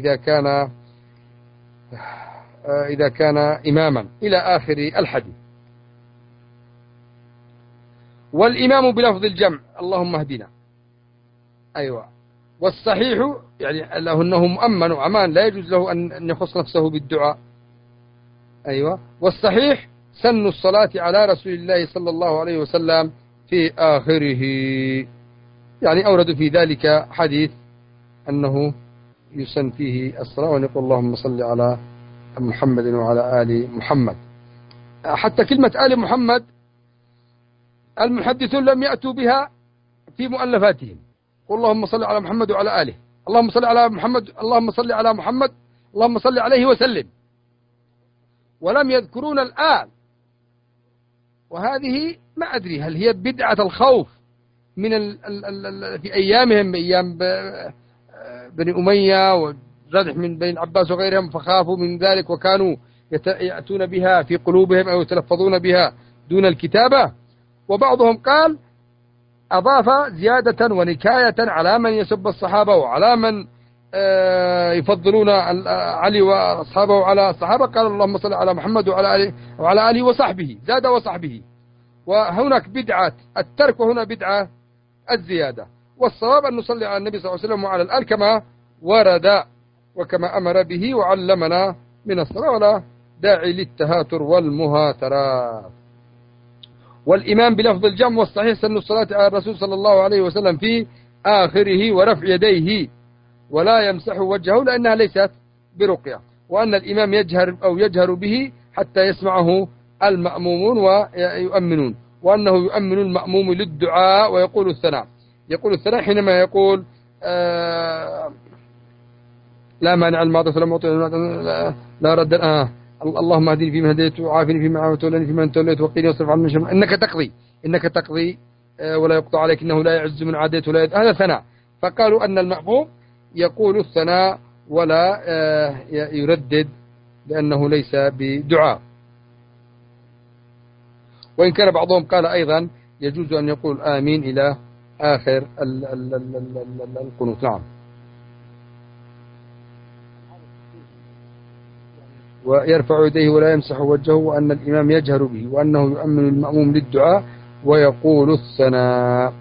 إذا كان إماما إلى آخر الحديث. والإمام بلفظ الجمع اللهم اهدنا. أيوة. والصحيح يعني له أنه مؤمن وأمان، لا يجوز له أن يخص نفسه بالدعاء. أيوة. والصحيح سن الصلاة على رسول الله صلى الله عليه وسلم في آخره، يعني أورد في ذلك حديث أنه يسن فيه الصلاة ونقول اللهم صل على محمد وعلى آل محمد. حتى كلمة آل محمد المحدثون لم يأتوا بها في مؤلفاتهم. اللهم صل على محمد وعلى آله، اللهم صل على محمد، اللهم صل على محمد، اللهم صل عليه وسلم، ولم يذكرون الآن. وهذه ما أدري هل هي بدعة الخوف من في أيامهم، أيام بني أمية وردح من بني العباس وغيرهم، فخافوا من ذلك وكانوا يأتون بها في قلوبهم أو يتلفظون بها دون الكتابة. وبعضهم قال أضاف زيادة ونكاية على من يسب الصحابة وعلى من يفضلون علي وأصحابه على الصحابة، قال اللهم صل على محمد وعلى آله وصحبه، زاد وصحبه. وهناك بدعة الترك وهنا بدعة الزيادة. والصواب أن نصلي على النبي صلى الله عليه وسلم وعلى الآل كما ورد وكما أمر به وعلمنا من الصلاة، ولا داعي للتهاتر والمهاترات. والإمام بلفظ الجمع والصحيح سن الصلاة على الرسول صلى الله عليه وسلم في آخره ورفع يديه ولا يمسح وجهه لأنها ليست برقية، وأن الإمام يجهر به حتى يسمعه المأمومون ويؤمنون، وأنه يؤمن المأموم للدعاء ويقول الثناء. يقول الثناء حينما يقول لا مانع الماضي فلا معطي لا رد اللهم اهدني فيما هديت وعافني فيما عافيت وولني فيما توليت وقيني واصرف عني شر انك تقضي ولا يقطع عليك انه لا يعز من عاديت ولا هذا ثناء. فقالوا ان المأموم يقول الثناء ولا يردد لأنه ليس بدعاء. وإن كان بعضهم قال أيضا يجوز أن يقول آمين إلى آخر القنوت. نعم. ويرفع يديه ولا يمسح وجهه، وأن الإمام يجهر به، وأنه يؤمن المأموم للدعاء ويقول الثناء.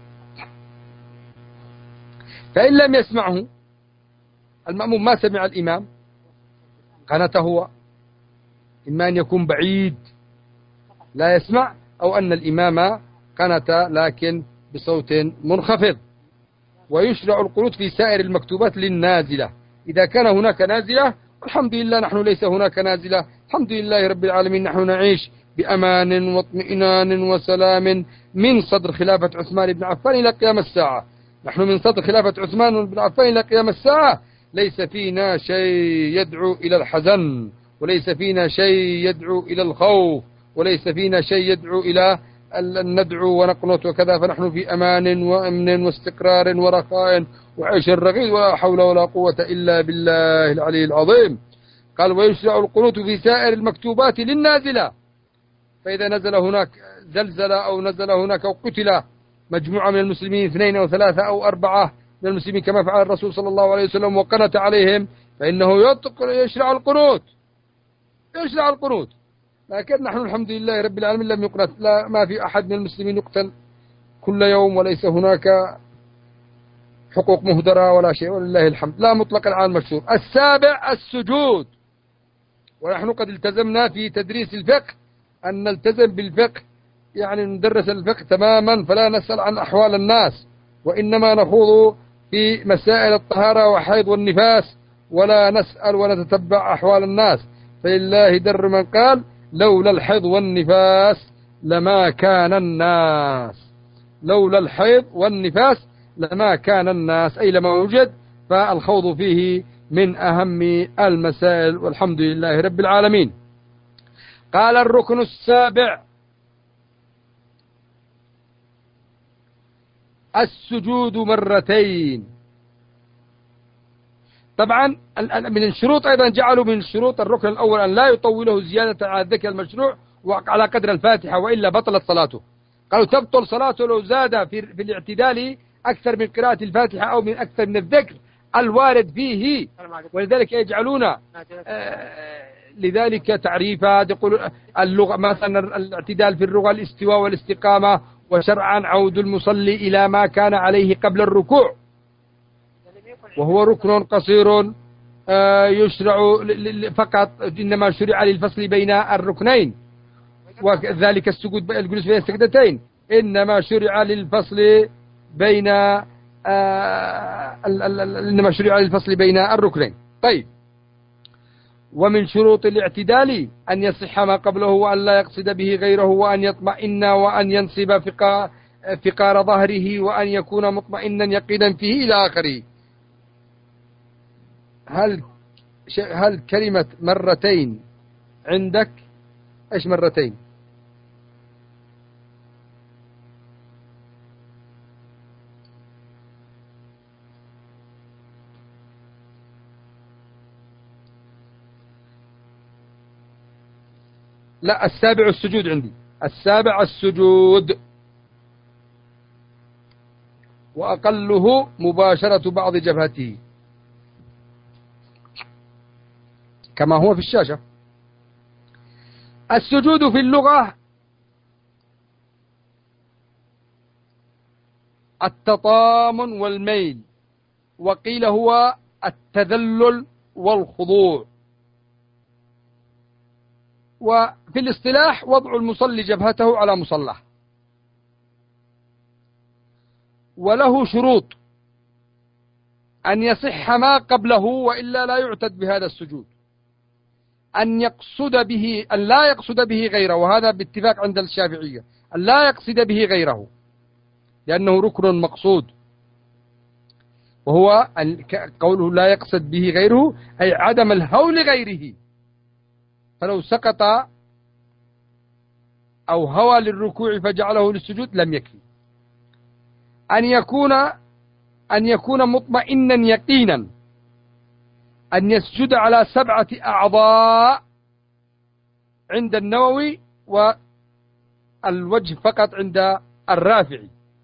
فإن لم يسمعه المأموم، ما سمع الإمام، قنت هو، إما أن يكون بعيد لا يسمع، أو أن الإمام قنت لكن بصوت منخفض. ويشرع القنوت في سائر المكتوبات للنازلة إذا كان هناك نازلة. الحمد لله نحن ليس هناك نازلة، الحمد لله رب العالمين، نحن نعيش بأمان واطمئنان وسلام من صدر خلافة عثمان بن عفان إلى قيام الساعة. نحن من صدر خلافة عثمان بن عفان إلى قيام الساعة ليس فينا شيء يدعو إلى الحزن، وليس فينا شيء يدعو إلى الخوف، وليس فينا شيء يدعو إلى أن ندعو ونقنط وكذا. فنحن في أمان وأمن واستقرار ورخاء وعيش رغيد، ولا حول ولا قوة إلا بالله العلي العظيم. قال ويشرع القنوت في سائر المكتوبات للنازلة، فإذا نزل هناك زلزلة أو نزل هناك أو قتل مجموعة من المسلمين، 2 أو 3 أو 4 من المسلمين كما فعل الرسول صلى الله عليه وسلم وقنت عليهم، فإنه يشرع القنوت، يشرع القنوت. لكن نحن الحمد لله رب العالمين لم يقنت، لا، ما في أحد من المسلمين يقتل كل يوم، وليس هناك حقوق مهدرة ولا شيء، ولله الحمد، لا مطلقا على المشهور. 7 السجود. ونحن قد التزمنا في تدريس الفقه أن نلتزم بالفقه، يعني ندرس الفقه تماما، فلا نسأل عن أحوال الناس، وإنما نخوض في مسائل الطهارة والحيض والنفاس، ولا نسأل ونتتبع أحوال الناس. فلله در من قال لولا الحيض والنفاس لما كان الناس، لولا الحيض والنفاس لما كان الناس، أي لما وجد. فالخوض فيه من أهم المسائل، والحمد لله رب العالمين. قال الركن 7 السجود 2 مرة. طبعا من الشروط أيضا جعلوا من الشروط الركن الأول أن لا يطوله زيادة على الذكر المشروع وعلى قدر الفاتحة، وإلا بطلت صلاته. قالوا تبطل صلاته لو زاد في الاعتدال أكثر من قراءة الفاتحة أو من أكثر من الذكر الوارد فيه. ولذلك يجعلون لذلك تعريفات، يقول اللغة مثلا الاعتدال في اللغة الاستواء والاستقامة، وشرعا عود المصلي إلى ما كان عليه قبل الركوع، وهو ركن قصير يشرع فقط، إنما شرع للفصل بين الركنين. وذلك السجود الجلوس بين السجدتين إنما شرع للفصل بين إنما شرع للفصل بين الركنين. طيب، ومن شروط الاعتدال أن يصح ما قبله وأن لا يقصد به غيره وأن يطمئن وأن ينصب فقار ظهره وأن يكون مطمئنا يقينا فيه إلى آخره. هل كلمة مرتين عندك؟ إيش مرتين؟ لا، السابع السجود عندي، السابع السجود، وأقله مباشرة بعض جبهته كما هو في الشاشة. السجود في اللغة التطامن والميل، وقيل هو التذلل والخضوع، وفي الاصطلاح وضع المصلي جبهته على مصلاه. وله شروط: أن يصح ما قبله وإلا لا يعتد بهذا السجود، أن لا يقصد به غيره، وهذا باتفاق عند الشافعية، أن لا يقصد به غيره لأنه ركن مقصود، وهو قوله لا يقصد به غيره أي عدم الهول لغيره، فلو سقط أو هوى للركوع فجعله للسجود لم يكفي. أن يكون مطمئنا يقينا، أن يسجد على 7 أعضاء عند النووي والوجه فقط عند الرافعي،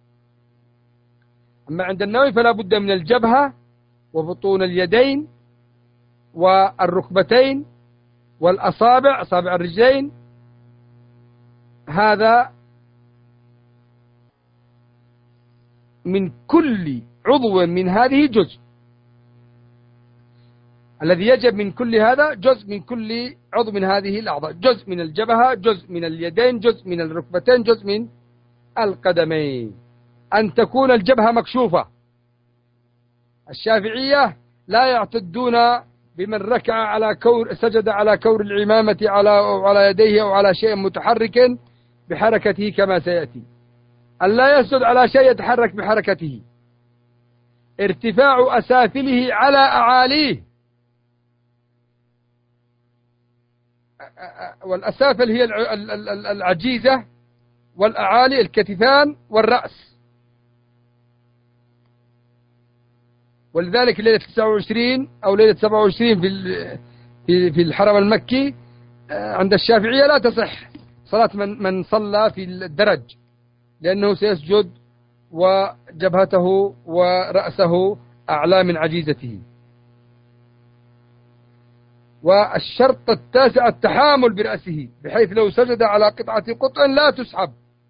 أما عند النووي فلا بد من الجبهة وبطون اليدين والركبتين والأصابع، أصابع الرجلين، هذا من كل عضو من هذه جزء، الذي يجب من كل هذا جزء من كل عضو من هذه الأعضاء، جزء من الجبهة، جزء من اليدين، جزء من الركبتين، جزء من القدمين. أن تكون الجبهة مكشوفة. الشافعية لا يعتدون بمن ركع على سجد على كور العمامة على يديه أو على شيء متحرك بحركته كما سيأتي. أن لا يسجد على شيء يتحرك بحركته. ارتفاع أسافله على أعاليه، والأسافل هي العجيزة، والأعالي الكتفان والرأس. ولذلك ليلة 29 أو ليلة 27 في الحرم المكي عند الشافعية لا تصح صلاة من صلى في الدرج، لأنه سيسجد وجبهته ورأسه أعلى من عجيزته. والشرط التاسع التحامل برأسه، بحيث لو سجد على قطعة قطع لا تسحب.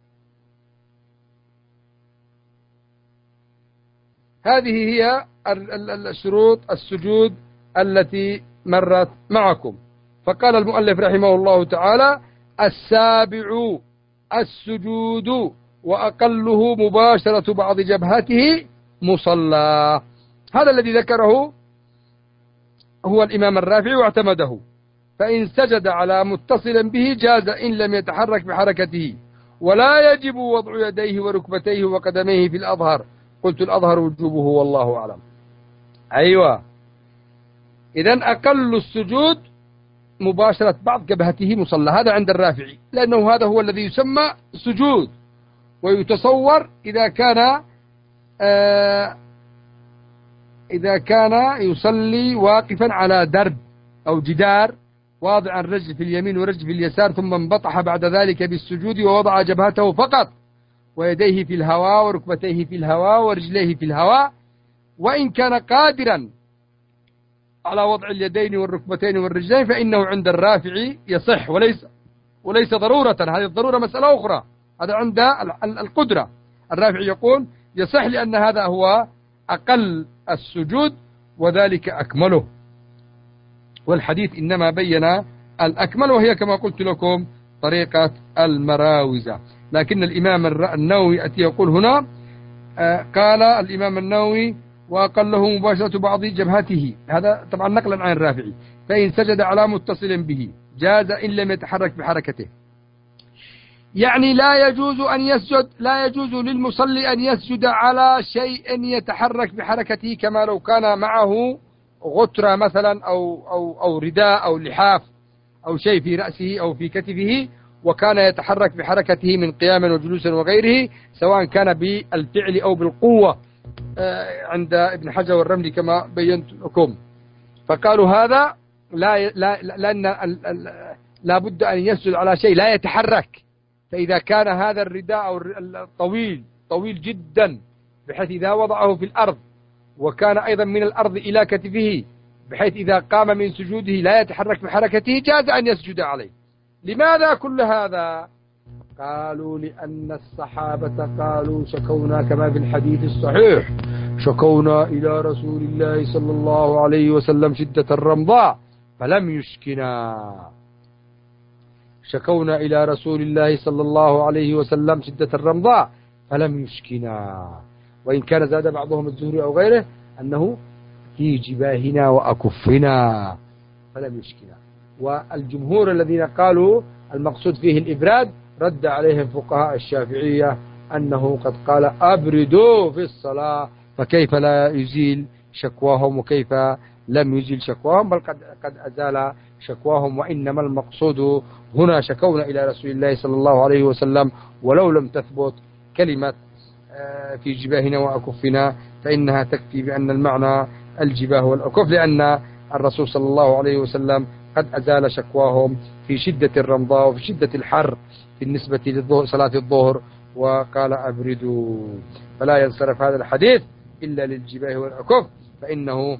هذه هي الشروط السجود التي مرت معكم. فقال المؤلف رحمه الله تعالى: السابع السجود وأقله مباشرة بعض جبهته مصلى. هذا الذي ذكره هو الإمام الرافعي واعتمده، فإن سجد على متصل به جاز إن لم يتحرك بحركته، ولا يجب وضع يديه وركبتيه وقدميه في الأظهر. قلت الأظهر وجوبه والله أعلم. أيوة، إذن أقل السجود مباشرة بعض جبهته مصلى، هذا عند الرافعي، لأنه هذا هو الذي يسمى سجود. ويتصور إذا كان يصلي واقفا على درب أو جدار واضعا الرجل في اليمين ورجل في اليسار، ثم انبطح بعد ذلك بالسجود ووضع جبهته فقط ويديه في الهواء وركبتيه في الهواء ورجليه في الهواء، وإن كان قادرا على وضع اليدين والركبتين والرجلين فإنه عند الرافعي يصح، وليس ضرورة. هذه الضرورة مسألة أخرى، هذا عند القدرة. الرافعي يقول يصح لأن هذا هو أقل السجود وذلك أكمله، والحديث إنما بين الأكمل، وهي كما قلت لكم طريقة المراوزة. لكن الإمام النووي أتي يقول هنا، قال الإمام النووي: وأقله مباشرة بعض جبهته، هذا طبعا نقلا عن الرافعي، فإن سجد على متصل به جاز إن لم يتحرك بحركته. يعني لا يجوز للمصلي أن يسجد على شيء يتحرك بحركته، كما لو كان معه غترة مثلا أو رداء أو لحاف أو شيء في رأسه أو في كتفه، وكان يتحرك بحركته من قيام وجلوس وغيره، سواء كان بالفعل أو بالقوة عند ابن حجر والرملي كما بينت لكم. فقالوا هذا لا بد أن يسجد على شيء لا يتحرك. فإذا كان هذا الرداء أو طويل جدا بحيث إذا وضعه في الأرض وكان أيضا من الأرض إلى كتفه بحيث إذا قام من سجوده لا يتحرك بحركته، جاز أن يسجد عليه. لماذا كل هذا؟ قالوا لأن الصحابة قالوا شكونا كما في الحديث الصحيح، شكونا إلى رسول الله صلى الله عليه وسلم شدة الرمضاء فلم يشكنا. شكونا إلى رسول الله صلى الله عليه وسلم شدة الرمضاء فلم يشكنا. وإن كان زاد بعضهم الزهري أو غيره أنه في جباهنا وأكفنا فلم يشكنا. والجمهور الذين قالوا المقصود فيه الإبراد رد عليهم فقهاء الشافعية أنه قد قال أبردوا في الصلاة، فكيف لا يزيل شكواهم وكيف لم يزيل شكواهم، بل قد أزال شكواهم. وإنما المقصود هنا شكونا إلى رسول الله صلى الله عليه وسلم، ولو لم تثبت كلمة في جباهنا وأكفنا فإنها تكفي بأن المعنى الجباه والأكف، لأن الرسول صلى الله عليه وسلم قد أزال شكواهم في شدة الرمضاء وفي شدة الحر بالنسبة لصلاة الظهر وقال أبردوا. فلا ينصرف هذا الحديث إلا للجباه والأكف، فإنه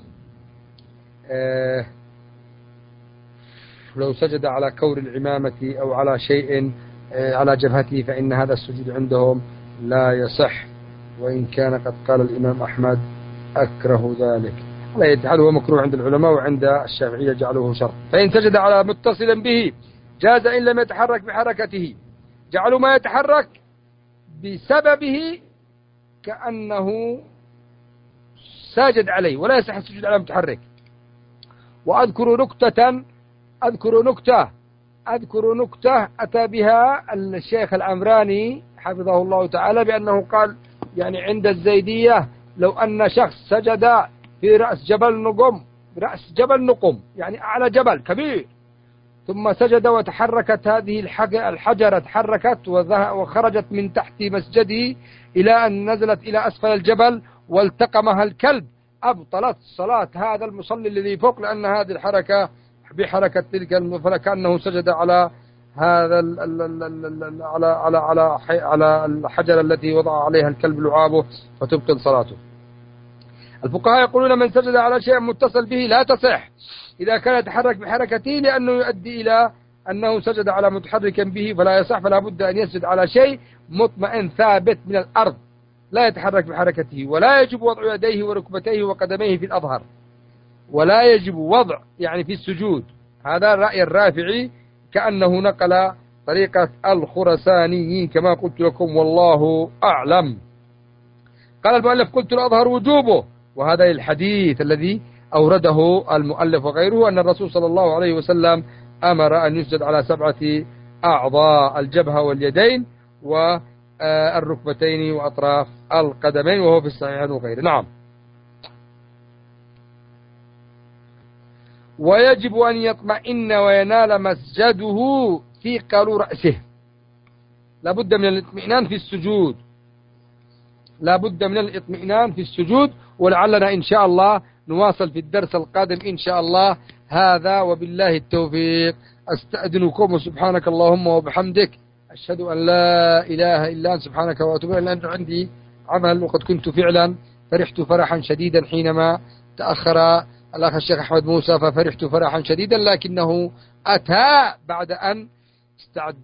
لو سجد على كور العمامة أو على شيء على جبهته فإن هذا السجود عندهم لا يصح، وإن كان قد قال الإمام أحمد أكره ذلك. لا يجعله هو مكروه عند العلماء، وعند الشافعية جعلوه شرط. فإن سجد على متصلا به جاز إن لم يتحرك بحركته. جعلوا ما يتحرك بسببه كأنه ساجد عليه، ولا يصح السجود على متحرك. أذكر نكتة أتى بها الشيخ العمراني حفظه الله تعالى، بأنه قال يعني عند الزيدية لو أن شخص سجد في رأس جبل نقم يعني أعلى جبل كبير، ثم سجد وتحركت هذه الحجرة تحركت وخرجت من تحت مسجده إلى أن نزلت إلى أسفل الجبل والتقمها الكلب، أبطلت صلاة هذا المصلي الذي فوق، لأن هذه الحركة بحركة تلك فلكأنه سجد على هذا على الحجر التي وضع عليها الكلب لعابه، فتبطل صلاته. الفقهاء يقولون من سجد على شيء متصل به لا تصح إذا كان يتحرك بحركته، لأنه يؤدي إلى أنه سجد على متحرك به فلا يصح، فلا بد أن يسجد على شيء مطمئن ثابت من الأرض لا يتحرك بحركته. ولا يجب وضع يديه وركبتيه وقدميه في الأظهر، ولا يجب وضع يعني في السجود. هذا رأي الرافعي كأنه نقل طريقة الخرسانيين كما قلت لكم، والله أعلم. قال المؤلف قلت الأظهر وجوبه، وهذا الحديث الذي أورده المؤلف وغيره أن الرسول صلى الله عليه وسلم أمر أن يسجد على 7 أعضاء: الجبهة واليدين والركبتين وأطراف القدمين، وهو في الصحيحين وغيره. نعم. ويجب أن يطمئن وينال مسجده ثقل رأسه. لا بد من الاطمئنان في السجود. ولعلنا إن شاء الله نواصل في الدرس القادم إن شاء الله. هذا وبالله التوفيق. أستأذنكم، وسبحانك اللهم وبحمدك أشهد أن لا إله إلا أنت سبحانك وأتوب إليك، لأن عندي عمل، وقد كنت فعلا فرحت فرحا شديدا حينما تأخر الأخ الشيخ أحمد موسى، ففرحت فرحا شديدا، لكنه أتى بعد أن استعد.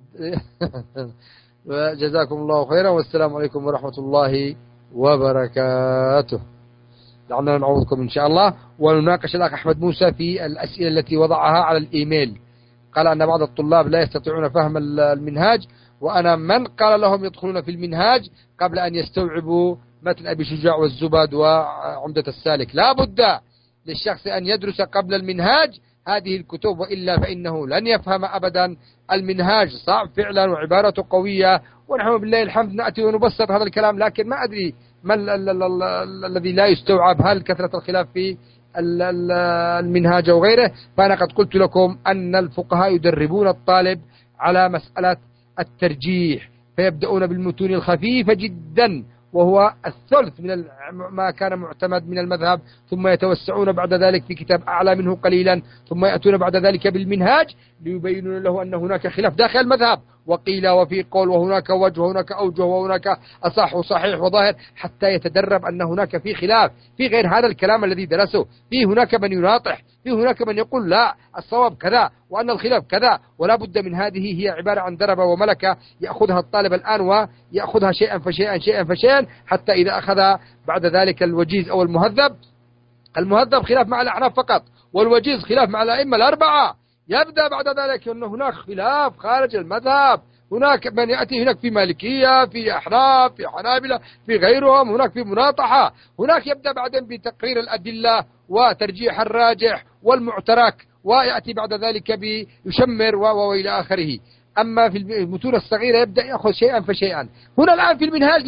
جزاكم الله خيرا، والسلام عليكم ورحمة الله وبركاته. لعلنا نعوضكم إن شاء الله، ونناقش الأخ أحمد موسى في الأسئلة التي وضعها على الإيميل. قال أن بعض الطلاب لا يستطيعون فهم المنهاج، وأنا من قال لهم يدخلون في المنهاج قبل أن يستوعبوا متن أبي شجاع والزبد وعمدة السالك. لا بد للشخص أن يدرس قبل المنهاج هذه الكتب، وإلا فإنه لن يفهم أبدا. المنهاج صعب فعلا وعبارته قوية، ونحن بالله الحمد نأتي ونبسط هذا الكلام، لكن ما أدري ما الذي لا يستوعب، هل كثرة الخلاف في المنهاج وغيره. فأنا قد قلت لكم أن الفقهاء يدربون الطالب على مسألة الترجيح، فيبدأون بالمتون الخفيفة جدا وهو الثلث من ما كان معتمد من المذهب، ثم يتوسعون بعد ذلك في كتاب أعلى منه قليلا، ثم يأتون بعد ذلك بالمنهاج ليبينون له أن هناك خلاف داخل المذهب، وقيل وفي قول، وهناك وجه وهناك أوجه وهناك أصح وصحيح وظاهر، حتى يتدرب أن هناك في خلاف في غير هذا الكلام الذي درسه، في هناك من يناطح، في هناك من يقول لا الصواب كذا وأن الخلاف كذا، ولا بد من هذه. هي عبارة عن دربة وملكة يأخذها الطالب الآن، ويأخذها شيئا فشيئا شيئا فشيئا، حتى إذا أخذ بعد ذلك الوجيز أو المهذب. المهذب خلاف مع الأحناف فقط، والوجيز خلاف مع الأئمة الأربعة. يبدأ بعد ذلك أن هناك خلاف خارج المذهب، هناك من يأتي هناك في مالكية، في أحناف، في حنابلة، في غيرهم، هناك في مناطحة، هناك يبدأ بعدين بتقرير الأدلة وترجيح الراجح والمعترك، ويأتي بعد ذلك بيشمر وإلى آخره. أما في المتون الصغيرة يبدأ يأخذ شيئا فشيئا. هنا الآن في المنهاج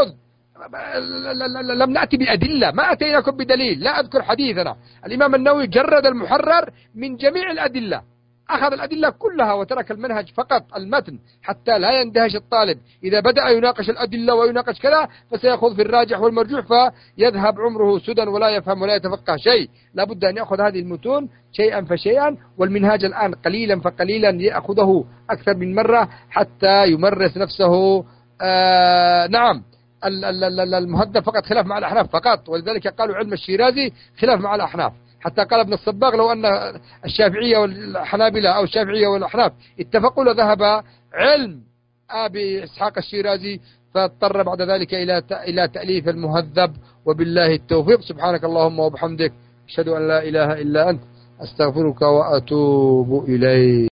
لم نأتي بأدلة، ما أتيناكم بدليل، لا أذكر حديثنا. الإمام النووي جرد المحرر من جميع الأدلة، أخذ الأدلة كلها وترك المنهج فقط المتن، حتى لا يندهش الطالب. إذا بدأ يناقش الأدلة ويناقش كذا فسيأخذ في الراجح والمرجوح، فيذهب عمره سدى ولا يفهم ولا يتفقه شيء. لا بد أن يأخذ هذه المتون شيئا فشيئا، والمنهاج الآن قليلا فقليلا يأخذه أكثر من مرة حتى يمرس نفسه. نعم، المهذب فقط خلاف مع الأحناف فقط، ولذلك قالوا علم الشيرازي خلاف مع الأحناف. حتى قال ابن الصباغ لو أن الشافعية والحنابلة أو الشافعية والأحناف اتفقوا لذهب علم أبي إسحاق الشيرازي، فاضطر بعد ذلك إلى تأليف المهذب. وبالله التوفيق. سبحانك اللهم وبحمدك، أشهد أن لا إله إلا أنت، أستغفرك وأتوب إليك.